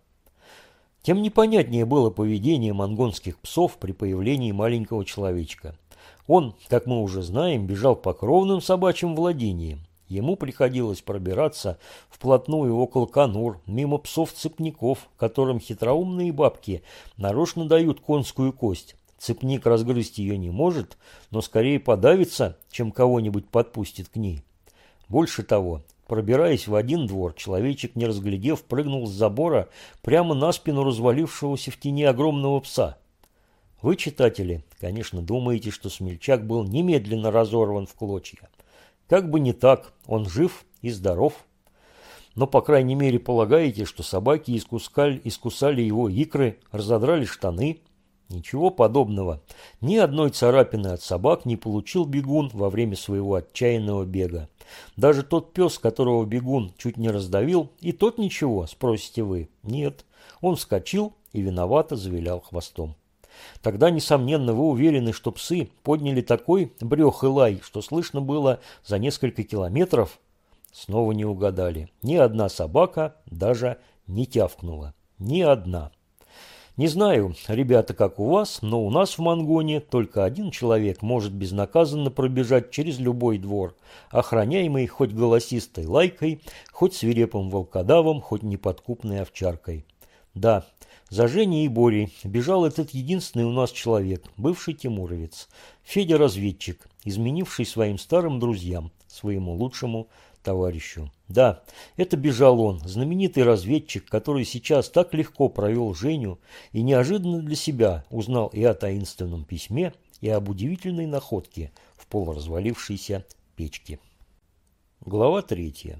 Тем непонятнее было поведение монгонских псов при появлении маленького человечка. Он, как мы уже знаем, бежал по кровным собачьим владениям. Ему приходилось пробираться вплотную около конур, мимо псов-цепняков, которым хитроумные бабки нарочно дают конскую кость, Цепник разгрызть ее не может, но скорее подавится, чем кого-нибудь подпустит к ней. Больше того, пробираясь в один двор, человечек, не разглядев, прыгнул с забора прямо на спину развалившегося в тени огромного пса. Вы, читатели, конечно, думаете, что смельчак был немедленно разорван в клочья. Как бы не так, он жив и здоров. Но, по крайней мере, полагаете, что собаки искусали его икры, разодрали штаны. Ничего подобного. Ни одной царапины от собак не получил бегун во время своего отчаянного бега. Даже тот пес, которого бегун чуть не раздавил, и тот ничего, спросите вы. Нет, он вскочил и виновато завилял хвостом. Тогда, несомненно, вы уверены, что псы подняли такой брёх и лай, что слышно было за несколько километров. Снова не угадали. Ни одна собака даже не тявкнула. Ни одна. Не знаю, ребята, как у вас, но у нас в Мангоне только один человек может безнаказанно пробежать через любой двор, охраняемый хоть голосистой лайкой, хоть свирепым волкодавом, хоть неподкупной овчаркой. Да, за Женей и Борей бежал этот единственный у нас человек, бывший тимуровец, Федя-разведчик, изменивший своим старым друзьям, своему лучшему товарищу. Да, это бежал он, знаменитый разведчик, который сейчас так легко провел Женю и неожиданно для себя узнал и о таинственном письме, и об удивительной находке в полуразвалившейся печке. Глава 3.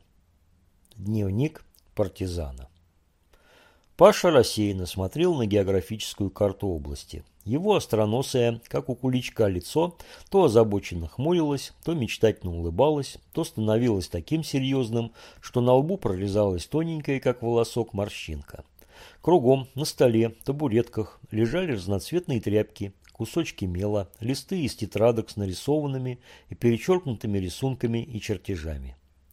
Дневник партизана. Паша рассеянно смотрел на географическую карту области. Его остроносое, как у куличка, лицо то озабоченно хмурилось, то мечтательно улыбалось, то становилось таким серьезным, что на лбу прорезалась тоненькая, как волосок, морщинка. Кругом, на столе, табуретках лежали разноцветные тряпки, кусочки мела, листы из тетрадок с нарисованными и перечеркнутыми рисунками и чертежами.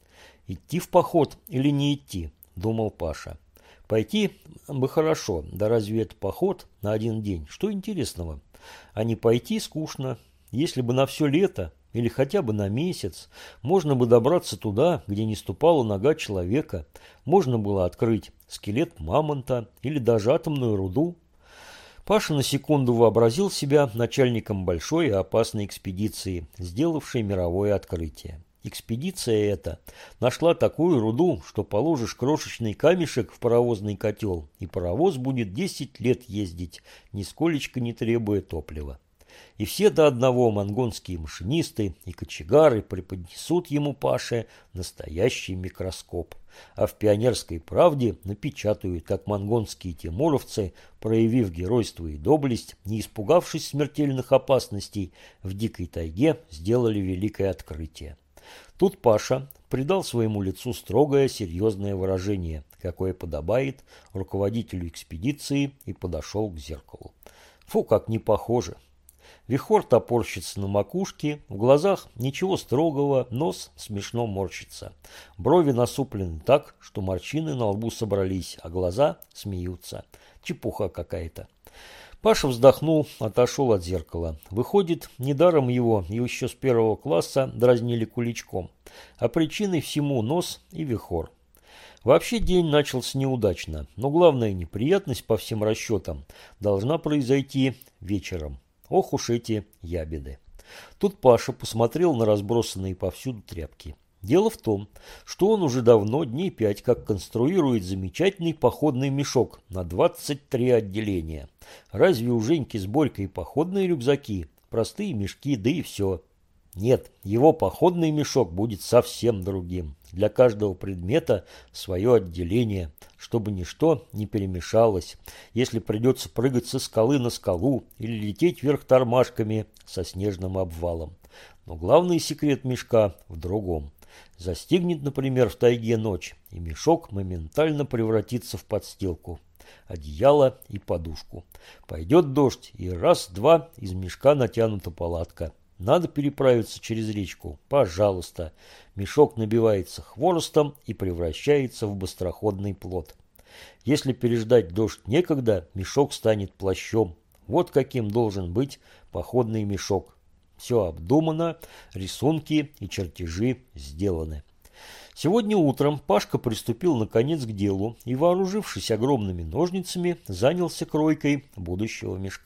«Идти в поход или не идти?» – думал Паша. Пойти бы хорошо, да разве это поход на один день? Что интересного? А не пойти скучно. Если бы на все лето или хотя бы на месяц можно бы добраться туда, где не ступала нога человека, можно было открыть скелет мамонта или даже атомную руду. Паша на секунду вообразил себя начальником большой и опасной экспедиции, сделавшей мировое открытие. Экспедиция эта нашла такую руду, что положишь крошечный камешек в паровозный котел, и паровоз будет 10 лет ездить, нисколечко не требуя топлива. И все до одного монгонские машинисты и кочегары преподнесут ему, Паше, настоящий микроскоп. А в «Пионерской правде» напечатают, как монгонские тимуровцы, проявив геройство и доблесть, не испугавшись смертельных опасностей, в дикой тайге сделали великое открытие. Тут Паша придал своему лицу строгое, серьезное выражение, какое подобает руководителю экспедиции, и подошел к зеркалу. Фу, как не похоже. Вихор топорщится на макушке, в глазах ничего строгого, нос смешно морщится. Брови насуплены так, что морщины на лбу собрались, а глаза смеются. Чепуха какая-то. Паша вздохнул, отошел от зеркала. Выходит, недаром его еще с 1 класса дразнили куличком, а причиной всему нос и вихор. Вообще день начался неудачно, но главная неприятность по всем расчетам должна произойти вечером. Ох уж эти ябеды. Тут Паша посмотрел на разбросанные повсюду тряпки. Дело в том, что он уже давно, дней 5, как конструирует замечательный походный мешок на 23 отделения. Разве у Женьки с Борькой походные рюкзаки, простые мешки, да и все? Нет, его походный мешок будет совсем другим. Для каждого предмета свое отделение, чтобы ничто не перемешалось, если придется прыгать со скалы на скалу или лететь вверх тормашками со снежным обвалом. Но главный секрет мешка в другом. Застигнет, например, в тайге ночь, и мешок моментально превратится в подстилку, одеяло и подушку. Пойдет дождь, и раз-два из мешка натянута палатка. Надо переправиться через речку. Пожалуйста. Мешок набивается хворостом и превращается в быстроходный плот. Если переждать дождь некогда, мешок станет плащом. Вот каким должен быть походный мешок. Все обдумано, рисунки и чертежи сделаны. Сегодня утром Пашка приступил наконец к делу и, вооружившись огромными ножницами, занялся кройкой будущего мешка.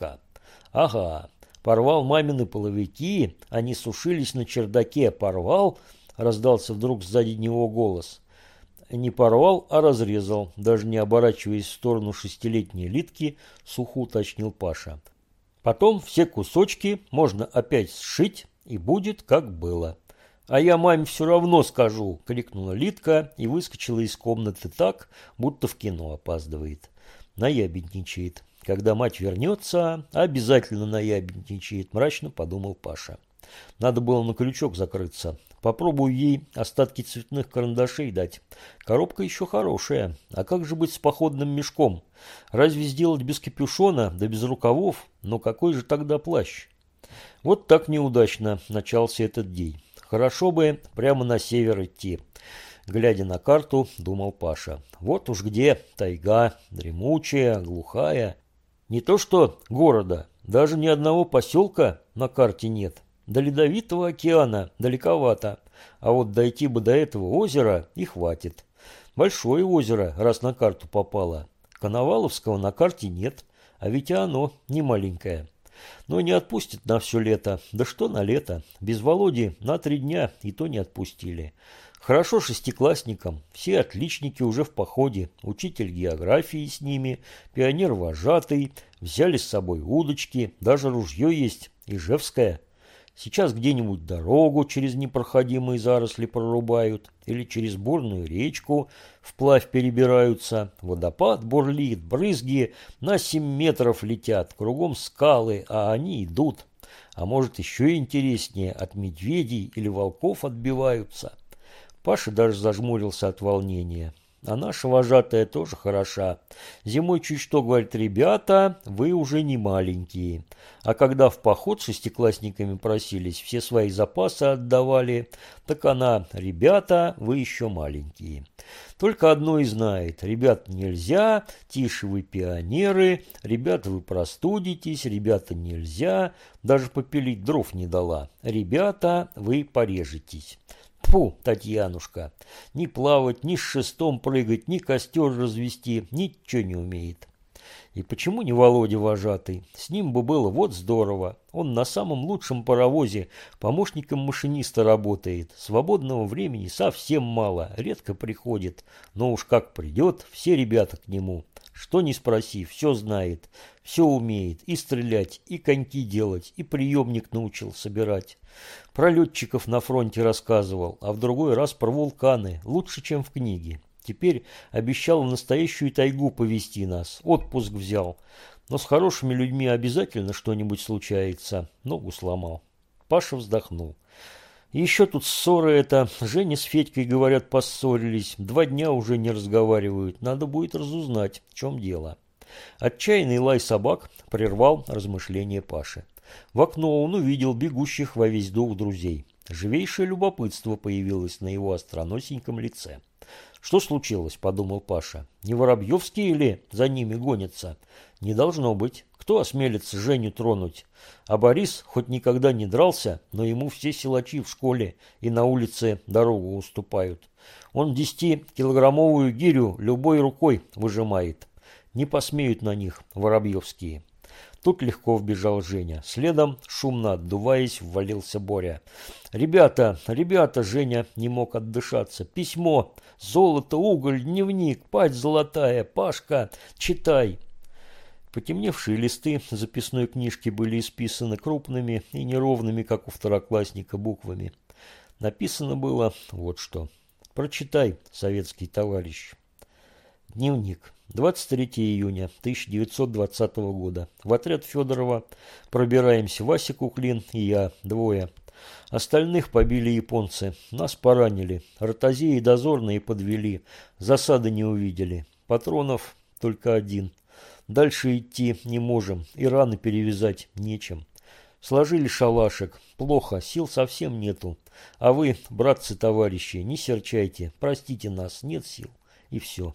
Ага, порвал мамины половики, они сушились на чердаке. Порвал, раздался вдруг сзади него голос. Не порвал, а разрезал, даже не оборачиваясь в сторону шестилетней Литки, сухо уточнил Паша. Потом все кусочки можно опять сшить, и будет как было. «А я маме все равно скажу!» – крикнула Литка и выскочила из комнаты так, будто в кино опаздывает. Наябедничает. Когда мать вернется, обязательно наябедничает, мрачно подумал Паша. Надо было на крючок закрыться. Попробую ей остатки цветных карандашей дать. Коробка еще хорошая. А как же быть с походным мешком? Разве сделать без капюшона, да без рукавов? Но какой же тогда плащ? Вот так неудачно начался этот день. Хорошо бы прямо на север идти. Глядя на карту, думал Паша. Вот уж где тайга, дремучая, глухая. Не то что города, даже ни одного поселка на карте нет. До Ледовитого океана далековато, а вот дойти бы до этого озера и хватит. Большое озеро, раз на карту попало. Коноваловского на карте нет, а ведь и оно не маленькое. Но не отпустит на все лето. Да что на лето? Без Володи на 3 дня и то не отпустили. Хорошо шестиклассникам. Все отличники уже в походе. Учитель географии с ними, пионер-вожатый. Взяли с собой удочки, даже ружье есть, ижевское. Сейчас где-нибудь дорогу через непроходимые заросли прорубают или через бурную речку вплавь перебираются. Водопад бурлит, брызги на 7 метров летят, кругом скалы, а они идут. А может, еще интереснее, от медведей или волков отбиваются. Паша даже зажмурился от волнения. А наша вожатая тоже хороша. Зимой чуть что говорит: ребята, вы уже не маленькие. А когда в поход шестиклассниками просились, все свои запасы отдавали, так она: ребята, вы еще маленькие. Только одно и знает: ребят нельзя, тише вы пионеры, ребята вы простудитесь, ребята нельзя, даже попилить дров не дала. Ребята, вы порежетесь. Тьфу, Татьянушка, ни плавать, ни с шестом прыгать, ни костер развести, ничего не умеет. И почему не Володя вожатый? С ним бы было вот здорово. Он на самом лучшем паровозе помощником машиниста работает. Свободного времени совсем мало, редко приходит. Но уж как придет, все ребята к нему. Что ни спроси, все знает, все умеет. И стрелять, и коньки делать, и приемник научил собирать. Про летчиков на фронте рассказывал, а в другой раз про вулканы, лучше, чем в книге. Теперь обещал в настоящую тайгу повезти нас, отпуск взял. Но с хорошими людьми обязательно что-нибудь случается. Ногу сломал. Паша вздохнул. Еще тут ссоры это. Женя с Федькой, говорят, поссорились. 2 дня уже не разговаривают. Надо будет разузнать, в чем дело. Отчаянный лай собак прервал размышления Паши. В окно он увидел бегущих во весь дух друзей. Живейшее любопытство появилось на его остроносеньком лице. «Что случилось?» – подумал Паша. «Не Воробьевские ли за ними гонятся? Не должно быть. Кто осмелится Женю тронуть? А Борис хоть никогда не дрался, но ему все силачи в школе и на улице дорогу уступают. Он 10-килограммовую гирю любой рукой выжимает. Не посмеют на них Воробьевские». Тут легко вбежал Женя. Следом, шумно отдуваясь, ввалился Боря. «Ребята, ребята!» — Женя не мог отдышаться. «Письмо! Золото, уголь, дневник, пать золотая! Пашка, читай!» Потемневшие листы записной книжки были исписаны крупными и неровными, как у второклассника, буквами. Написано было вот что. «Прочитай, советский товарищ». Дневник. 23 июня 1920 года. В отряд Федорова пробираемся Вася Куклин и я, 2. Остальных побили японцы. Нас поранили. Ротозеи дозорные подвели. Засады не увидели. Патронов только 1. Дальше идти не можем. И раны перевязать нечем. Сложили шалашик. Плохо, сил совсем нету. А вы, братцы-товарищи, не серчайте. Простите нас, нет сил. И все.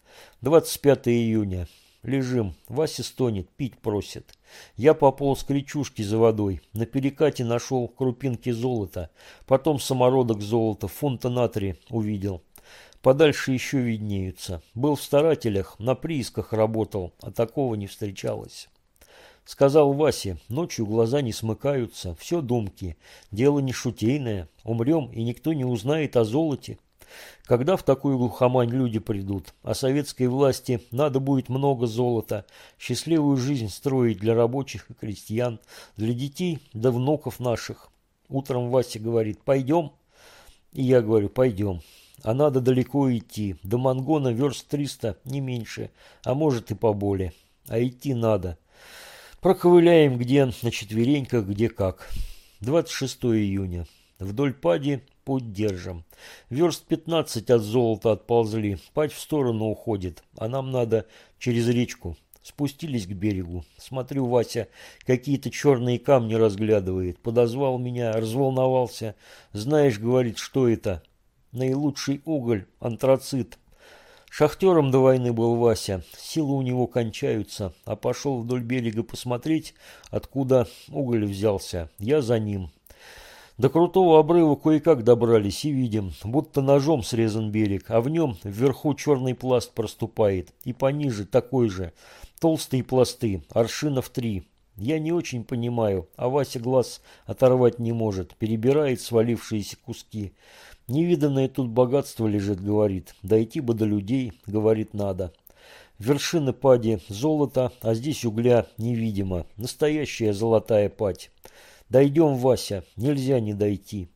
25 июня. Лежим. Вася стонет, пить просит. Я пополз к речушке за водой. На перекате нашел крупинки золота. Потом самородок золота, фунта натрия увидел. Подальше еще виднеются. Был в старателях, на приисках работал, а такого не встречалось. Сказал Васе, ночью глаза не смыкаются, все думки, дело не шутейное, умрем, и никто не узнает о золоте. Когда в такую глухомань люди придут, а советской власти надо будет много золота, счастливую жизнь строить для рабочих и крестьян, для детей да внуков наших. Утром Вася говорит, пойдем? И я говорю, пойдем. А надо далеко идти, до Мангона верст 300, не меньше, а может и поболее. А идти надо. Проковыляем где на четвереньках, где как. 26 июня. Вдоль пади путь держим. Верст 15 от золота отползли. Падь в сторону уходит, а нам надо через речку. Спустились к берегу. Смотрю, Вася какие-то черные камни разглядывает. Подозвал меня, разволновался. Знаешь, говорит, что это? Наилучший уголь, антрацит. Шахтером до войны был Вася. Силы у него кончаются. А пошел вдоль берега посмотреть, откуда уголь взялся. Я за ним. До крутого обрыва кое-как добрались и видим, будто ножом срезан берег, а в нем вверху черный пласт проступает, и пониже такой же, толстые пласты, аршинов 3. Я не очень понимаю, а Вася глаз оторвать не может, перебирает свалившиеся куски. Невиданное тут богатство лежит, говорит, дойти бы до людей, говорит, надо. Вершины пади золото, а здесь угля невидимо, настоящая золотая падь. Дойдем, Вася, нельзя не дойти.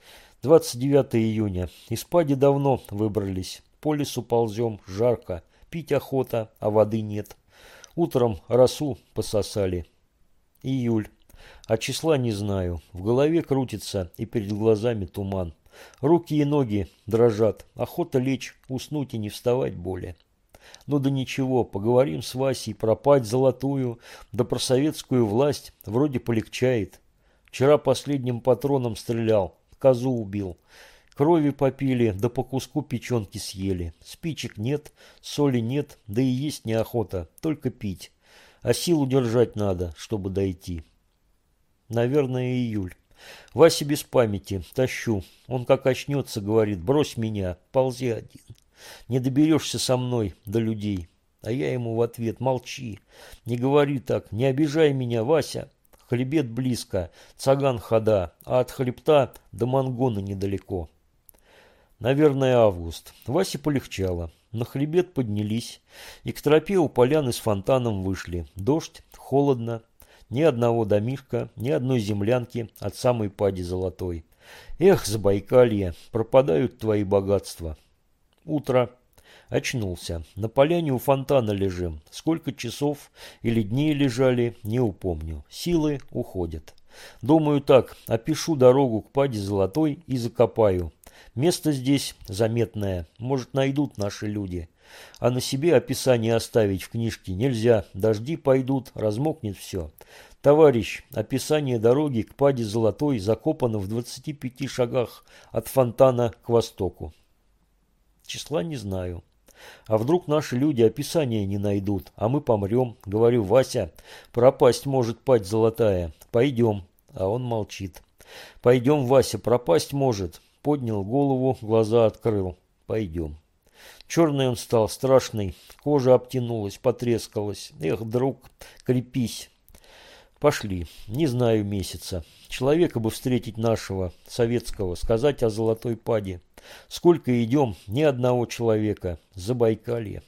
29 июня. Из пади давно выбрались. По лесу ползем, жарко. Пить охота, а воды нет. Утром росу пососали. Июль. А числа не знаю. В голове крутится и перед глазами туман. Руки и ноги дрожат. Охота лечь, уснуть и не вставать более. Ну да ничего, поговорим с Васей про падь золотую, да про советскую власть. Вроде полегчает. Вчера последним патроном стрелял, козу убил. Крови попили, да по куску печенки съели. Спичек нет, соли нет, да и есть неохота, только пить. А силу держать надо, чтобы дойти. Наверное, июль. Вася без памяти, тащу. Он как очнется, говорит, брось меня, ползи один. Не доберешься со мной до людей. А я ему в ответ, молчи. Не говори так, не обижай меня, Вася. Хребет близко, Цаган хода, а от хребта до Мангона недалеко. Наверное, август. Васе полегчало. На хребет поднялись, и к тропе у поляны с фонтаном вышли. Дождь, холодно, ни одного домишка, ни одной землянки от самой пади золотой. Эх, Забайкалье, пропадают твои богатства. Утро. Очнулся. На поляне у фонтана лежим. Сколько часов или дней лежали, не упомню. Силы уходят. Думаю так, опишу дорогу к паде золотой и закопаю. Место здесь заметное, может, найдут наши люди. А на себе описание оставить в книжке нельзя. Дожди пойдут, размокнет все. Товарищ, описание дороги к паде золотой закопано в 25 шагах от фонтана к востоку. Числа не знаю. А вдруг наши люди описания не найдут, а мы помрем. Говорю, Вася, пропасть может падь золотая. Пойдем. А он молчит. Пойдем, Вася, пропасть может. Поднял голову, глаза открыл. Пойдем. Черный он стал, страшный. Кожа обтянулась, потрескалась. Эх, друг, крепись. Пошли. Не знаю месяца. Человека бы встретить нашего, советского, сказать о золотой паде. Сколько идем, ни одного человека. Забайкалье.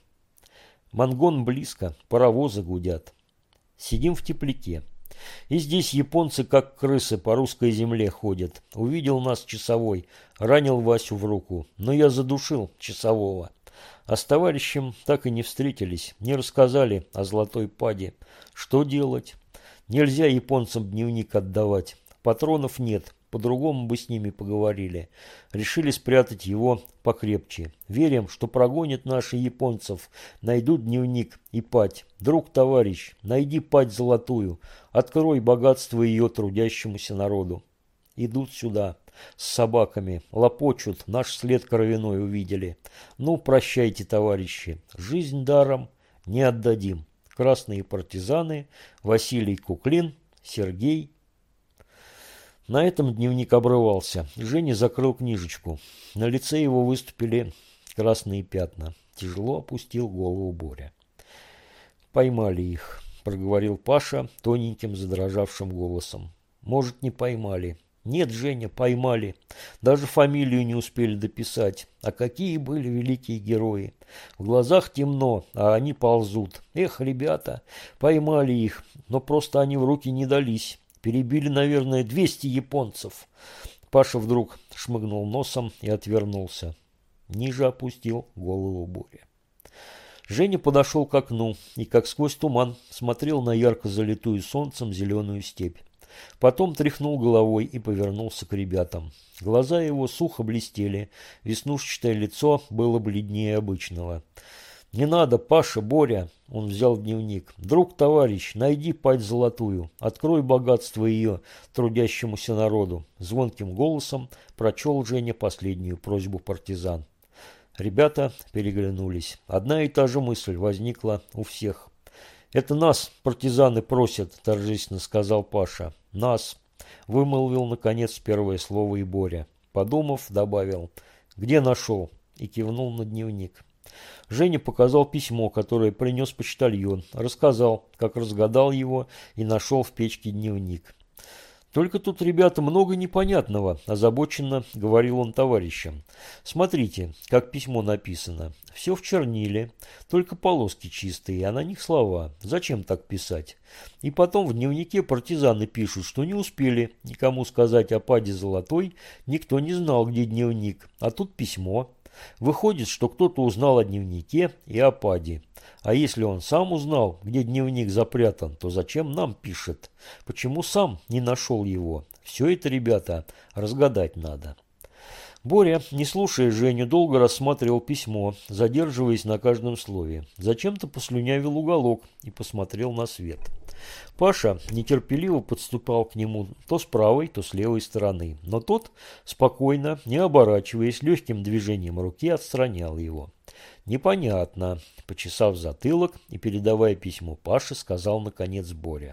Мангон близко, паровозы гудят. Сидим в тепляке. И здесь японцы, как крысы, по русской земле ходят. Увидел нас часовой, ранил Васю в руку. Но я задушил часового. А с товарищем так и не встретились, не рассказали о золотой паде. Что делать? Нельзя японцам дневник отдавать. Патронов нет. По-другому бы с ними поговорили. Решили спрятать его покрепче. Верим, что прогонят наши японцев, найдут дневник и падь. Друг, товарищ, найди падь золотую, открой богатство ее трудящемуся народу. Идут сюда с собаками, лопочут, наш след кровяной увидели. Ну, прощайте, товарищи, жизнь даром не отдадим. Красные партизаны, Василий Куклин, Сергей. На этом дневник обрывался. Женя закрыл книжечку. На лице его выступили красные пятна. Тяжело опустил голову Боря. Поймали их. проговорил Паша тоненьким задрожавшим голосом. «Может, не поймали?» «Нет, Женя, поймали. Даже фамилию не успели дописать. А какие были великие герои! В глазах темно, а они ползут. Эх, ребята, поймали их, но просто они в руки не дались. Перебили, наверное, 200 японцев». Паша вдруг шмыгнул носом и отвернулся. Ниже опустил голову Боря. Женя подошел к окну и, как сквозь туман, смотрел на ярко залитую солнцем зеленую степь. Потом тряхнул головой и повернулся к ребятам. Глаза его сухо блестели, веснушчатое лицо было бледнее обычного. «Не надо, Паша, Боря!» – он взял дневник. «Друг, товарищ, найди падь золотую, открой богатство ее трудящемуся народу!» Звонким голосом прочел Женя последнюю просьбу партизан. Ребята переглянулись. Одна и та же мысль возникла у всех. «Это нас партизаны просят», – торжественно сказал Паша. «Нас», – вымолвил наконец первое слово и Боря. Подумав, добавил: «Где нашел?» и кивнул на дневник. Женя показал письмо, которое принес почтальон, рассказал, как разгадал его и нашел в печке дневник. «Только тут, ребята, много непонятного», – озабоченно говорил он товарищам. «Смотрите, как письмо написано. Все в черниле, только полоски чистые, а на них слова. Зачем так писать? И потом в дневнике партизаны пишут, что не успели никому сказать о паде золотой, никто не знал, где дневник, а тут письмо. Выходит, что кто-то узнал о дневнике и о паде. А если он сам узнал, где дневник запрятан, то зачем нам пишет? Почему сам не нашел его? Все это, ребята, разгадать надо». Боря, не слушая Женю, долго рассматривал письмо, задерживаясь на каждом слове. Зачем-то послюнявил уголок и посмотрел на свет. Паша нетерпеливо подступал к нему то с правой, то с левой стороны, но тот, спокойно, не оборачиваясь, легким движением руки отстранял его. «Непонятно», – почесав затылок и передавая письмо Паше, сказал наконец Боря.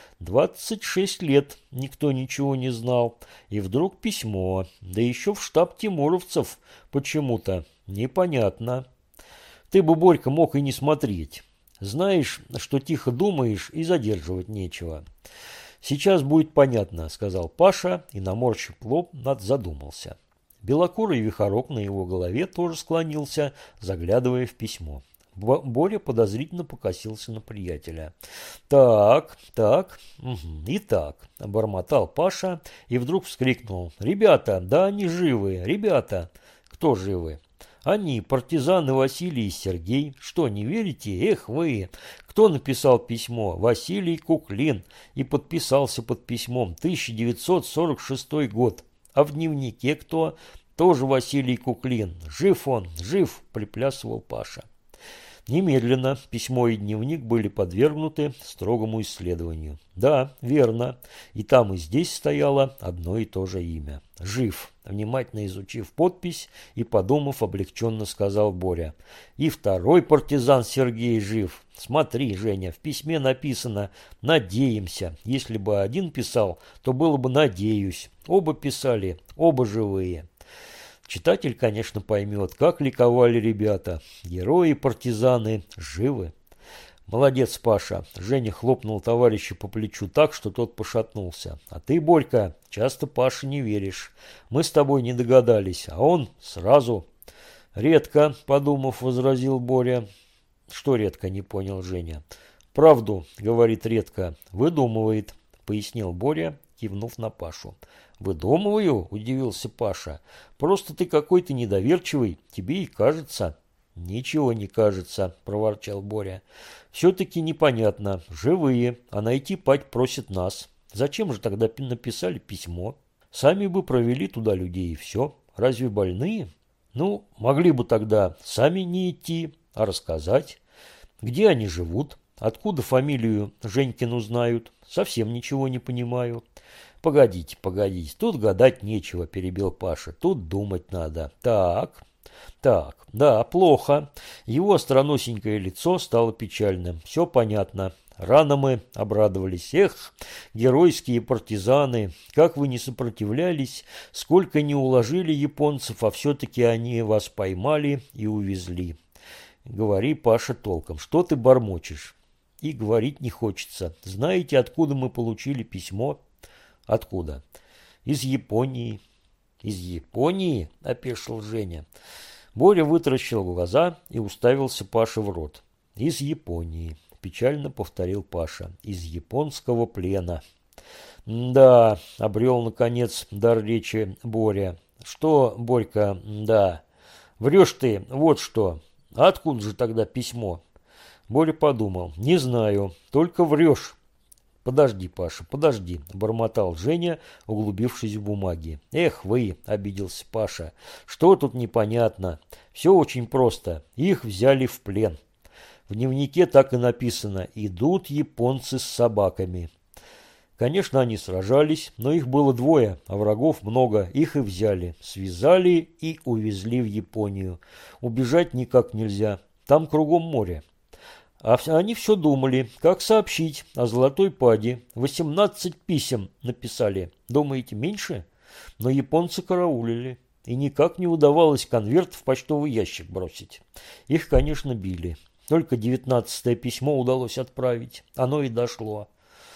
26 лет никто ничего не знал, и вдруг письмо, да еще в штаб тимуровцев почему-то. Непонятно. Ты бы, Борька, мог и не смотреть. Знаешь, что тихо думаешь, и задерживать нечего. Сейчас будет понятно, сказал Паша и, наморщив лоб, задумался. Белокурый вихорок на его голове тоже склонился, заглядывая в письмо. Боря подозрительно покосился на приятеля. «Так, и так», – обормотал Паша и вдруг вскрикнул. «Ребята, да они живы, ребята!» «Кто живы?» «Они, партизаны Василий и Сергей. Что, не верите? Эх вы! Кто написал письмо? Василий Куклин. И подписался под письмом 1946 год. А в дневнике кто? Тоже Василий Куклин. Жив он, жив!» – приплясывал Паша. Немедленно письмо и дневник были подвергнуты строгому исследованию. Да, верно, и там, и здесь стояло одно и то же имя. «Жив», внимательно изучив подпись и подумав, облегченно сказал Боря. «И второй партизан Сергей жив. Смотри, Женя, в письме написано «надеемся». Если бы один писал, то было бы «надеюсь». Оба писали, оба живые». Читатель, конечно, поймет, как ликовали ребята. Герои и партизаны живы. «Молодец, Паша!» Женя хлопнул товарища по плечу так, что тот пошатнулся. «А ты, Борька, часто Паше не веришь. Мы с тобой не догадались, а он сразу». «Редко», подумав, возразил Боря. «Что редко?» – не понял Женя. «Правду, – говорит редко, – выдумывает», – пояснил Боря, кивнув на Пашу. «Выдумываю?» – удивился Паша. «Просто ты какой-то недоверчивый, тебе и кажется». «Ничего не кажется», – проворчал Боря. «Все-таки непонятно. Живые, а найти падь просит нас. Зачем же тогда написали письмо? Сами бы провели туда людей и все. Разве больные? Ну, могли бы тогда сами не идти, а рассказать. Где они живут? Откуда фамилию Женькину знают? Совсем ничего не понимаю». «Погодите, тут гадать нечего», – перебил Паша. «Тут думать надо. Так, да, плохо». Его остроносенькое лицо стало печальным. «Все понятно. Рано мы обрадовались. Эх, геройские партизаны, как вы не сопротивлялись, сколько не уложили японцев, а все-таки они вас поймали и увезли». «Говори, Паша, толком. Что ты бормочешь?» и говорить не хочется. Знаете, откуда мы получили письмо? Откуда? Из Японии. Из Японии? Опешил Женя. Боря вытаращил глаза и уставился Паше в рот. Из Японии, печально повторил Паша. Из японского плена. Да, обрел наконец дар речи Боря. Что, Борька, да. Врешь ты, вот что. А откуда же тогда письмо? Боря подумал. Не знаю, только врешь. «Подожди, Паша, подожди», – бормотал Женя, углубившись в бумаги. «Эх вы», – обиделся Паша, – «что тут непонятно? Все очень просто. Их взяли в плен. В дневнике так и написано «Идут японцы с собаками». Конечно, они сражались, но их было двое, а врагов много, их и взяли, связали и увезли в Японию. Убежать никак нельзя, там кругом море. А они все думали, как сообщить о золотой паде. 18 писем написали. Думаете, меньше? Но японцы караулили. И никак не удавалось конверт в почтовый ящик бросить. Их, конечно, били. Только 19-е письмо удалось отправить. Оно и дошло.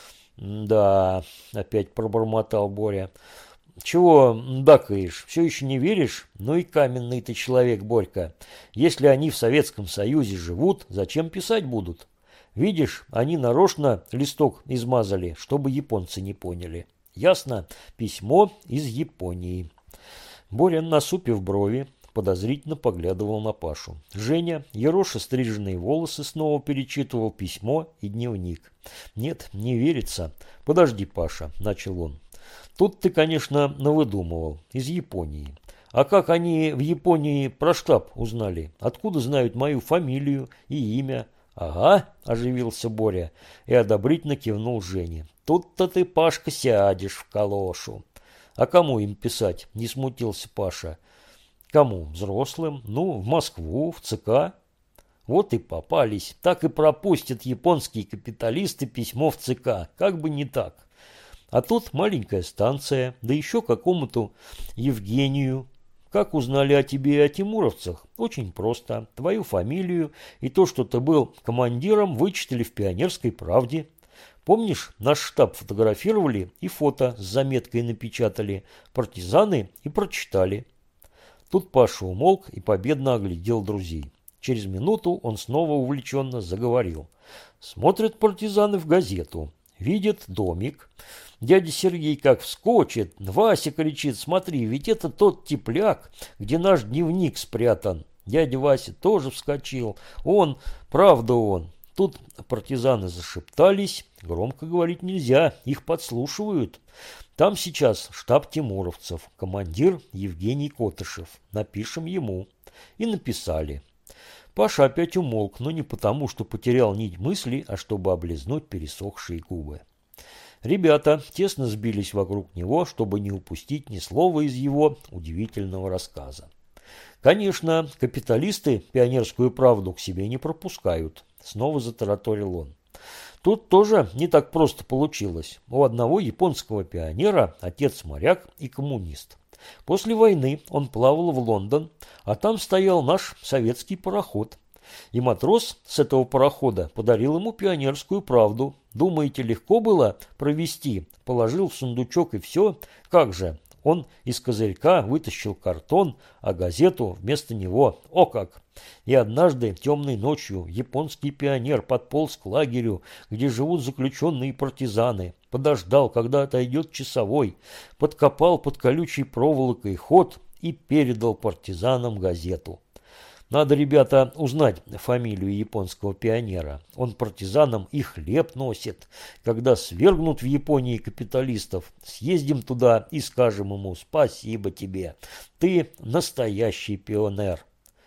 «Да», – опять пробормотал Боря. «Чего дакаешь? Все еще не веришь? Ну и каменный ты человек, Борька. Если они в Советском Союзе живут, зачем писать будут? Видишь, они нарочно листок измазали, чтобы японцы не поняли. Ясно? Письмо из Японии». Боря, насупив брови, подозрительно поглядывал на Пашу. Женя, ероша стриженные волосы, снова перечитывал письмо и дневник. «Нет, не верится. Подожди, Паша», – начал он. «Тут ты, конечно, навыдумывал. Из Японии. А как они в Японии про штаб узнали? Откуда знают мою фамилию и имя?» «Ага», – оживился Боря и одобрительно кивнул Жене. «Тут-то ты, Пашка, сядешь в калошу». «А кому им писать?» – не смутился Паша. «Кому? Взрослым? Ну, в Москву, в ЦК». «Вот и попались. Так и пропустят японские капиталисты письмо в ЦК. Как бы не так. А тут маленькая станция, да еще какому-то Евгению. Как узнали о тебе и о тимуровцах? Очень просто. Твою фамилию и то, что ты был командиром, вычитали в «Пионерской правде». Помнишь, наш штаб фотографировали и фото с заметкой напечатали. Партизаны и прочитали». Тут Паша умолк и победно оглядел друзей. Через минуту он снова увлеченно заговорил. Смотрят партизаны в газету. Видят домик. Дядя Сергей как вскочит. Вася кричит: «Смотри, ведь это тот тепляк, где наш дневник спрятан». Дядя Вася тоже вскочил. Он, правда он. Тут партизаны зашептались. Громко говорить нельзя, их подслушивают. Там сейчас штаб тимуровцев. Командир Евгений Котышев. Напишем ему. И написали. Паша опять умолк, но не потому, что потерял нить мысли, а чтобы облизнуть пересохшие губы. Ребята тесно сбились вокруг него, чтобы не упустить ни слова из его удивительного рассказа. Конечно, капиталисты «Пионерскую правду» к себе не пропускают, снова затараторил он. Тут тоже не так просто получилось. У одного японского пионера отец моряк и коммунист. После войны он плавал в Лондон, а там стоял наш советский пароход. И матрос с этого парохода подарил ему «Пионерскую правду». Думаете, легко было провести? Положил в сундучок и все? Как же? Он из козырька вытащил картон, а газету вместо него. О как! И однажды темной ночью японский пионер подполз к лагерю, где живут заключенные партизаны. Подождал, когда отойдет часовой, подкопал под колючей проволокой ход и передал партизанам газету. Надо, ребята, узнать фамилию японского пионера. Он партизанам и хлеб носит. Когда свергнут в Японии капиталистов, съездим туда и скажем ему: «Спасибо тебе, ты настоящий пионер».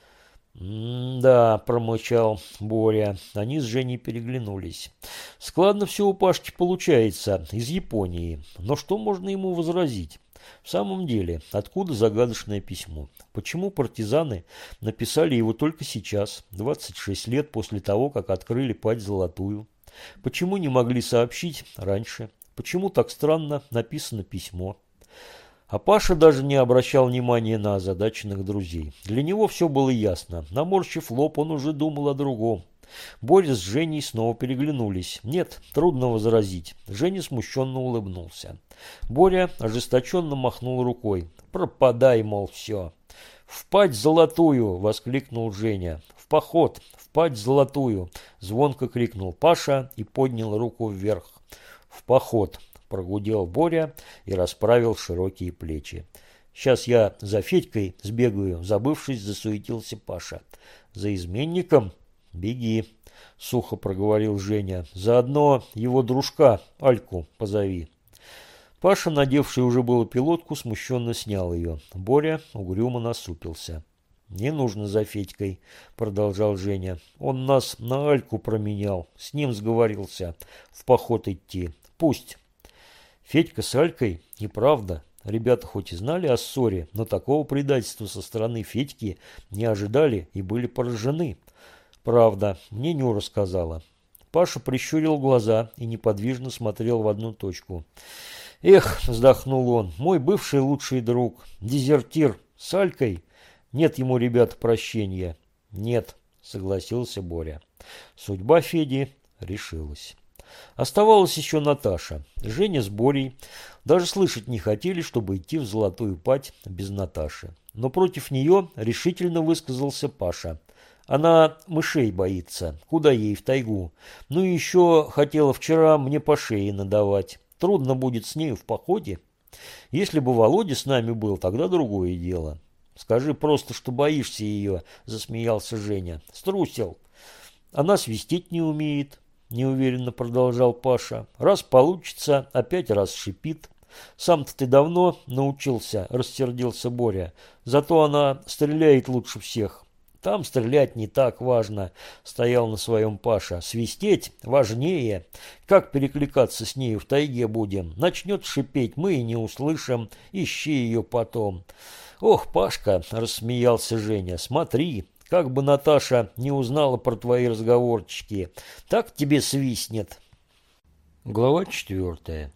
«Да», – промычал Боря. Они с Женей переглянулись. «Складно все у Пашки получается, из Японии. Но что можно ему возразить? В самом деле, откуда загадочное письмо? Почему партизаны написали его только сейчас, 26 лет после того, как открыли падь Золотую? Почему не могли сообщить раньше? Почему так странно написано письмо?» А Паша даже не обращал внимания на озадаченных друзей. Для него все было ясно. Наморщив лоб, он уже думал о другом. Боря с Женей снова переглянулись. Нет, трудно возразить. Женя смущенно улыбнулся. Боря ожесточенно махнул рукой. «Пропадай, мол, все». «В пать золотую!» – воскликнул Женя. «В поход! В пать золотую!» – звонко крикнул Паша и поднял руку вверх. «В поход!» – прогудел Боря и расправил широкие плечи. «Сейчас я за Федькой сбегаю», – забывшись, засуетился Паша. «За изменником? Беги», – сухо проговорил Женя. «Заодно его дружка Альку позови». Паша, надевший уже было пилотку, смущенно снял ее. Боря угрюмо насупился. «Не нужно за Федькой», – продолжал Женя. «Он нас на Альку променял, с ним сговорился в поход идти. Пусть». Федька с Алькой? Неправда. Ребята хоть и знали о ссоре, но такого предательства со стороны Федьки не ожидали и были поражены. «Правда, мне Нюра сказала». Паша прищурил глаза и неподвижно смотрел в одну точку. «Эх», – вздохнул он, – «мой бывший лучший друг, дезертир с Алькой. Нет ему, ребята, прощения». «Нет», – согласился Боря. Судьба Феди решилась. Оставалась еще Наташа. Женя с Борей даже слышать не хотели, чтобы идти в Золотую Падь без Наташи. Но против нее решительно высказался Паша. Она мышей боится. Куда ей в тайгу? Ну и еще хотела вчера мне по шее надавать. Трудно будет с нею в походе. Если бы Володя с нами был, тогда другое дело. Скажи просто, что боишься ее, засмеялся Женя. Струсил. Она свистеть не умеет, неуверенно продолжал Паша. Раз получится, опять раз шипит. Сам-то ты давно научился, рассердился Боря. Зато она стреляет лучше всех. Там стрелять не так важно, стоял на своем Паша. Свистеть важнее. Как перекликаться с нею в тайге будем? Начнет шипеть, мы и не услышим. Ищи ее потом. Ох, Пашка, рассмеялся Женя, смотри, как бы Наташа не узнала про твои разговорчики. Так тебе свистнет. Глава 4.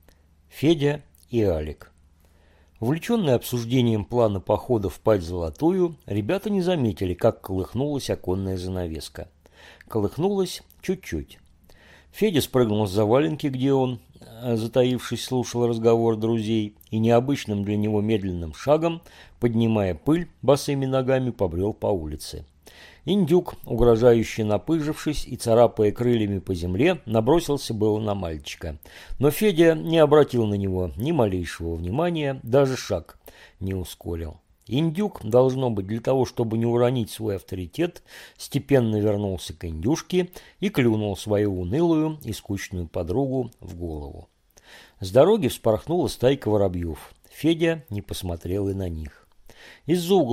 Федя и Алик. Увлеченные обсуждением плана похода в Падь Золотую, ребята не заметили, как колыхнулась оконная занавеска. Колыхнулась чуть-чуть. Федя спрыгнул с заваленки, где он, затаившись, слушал разговор друзей, и необычным для него медленным шагом, поднимая пыль, босыми ногами побрел по улице. Индюк, угрожающе напыжившись и царапая крыльями по земле, набросился было на мальчика. Но Федя не обратил на него ни малейшего внимания, даже шаг не ускорил. Индюк, должно быть, для того, чтобы не уронить свой авторитет, степенно вернулся к индюшке и клюнул свою унылую и скучную подругу в голову. С дороги вспорхнула стайка воробьев. Федя не посмотрел и на них. Из-за угла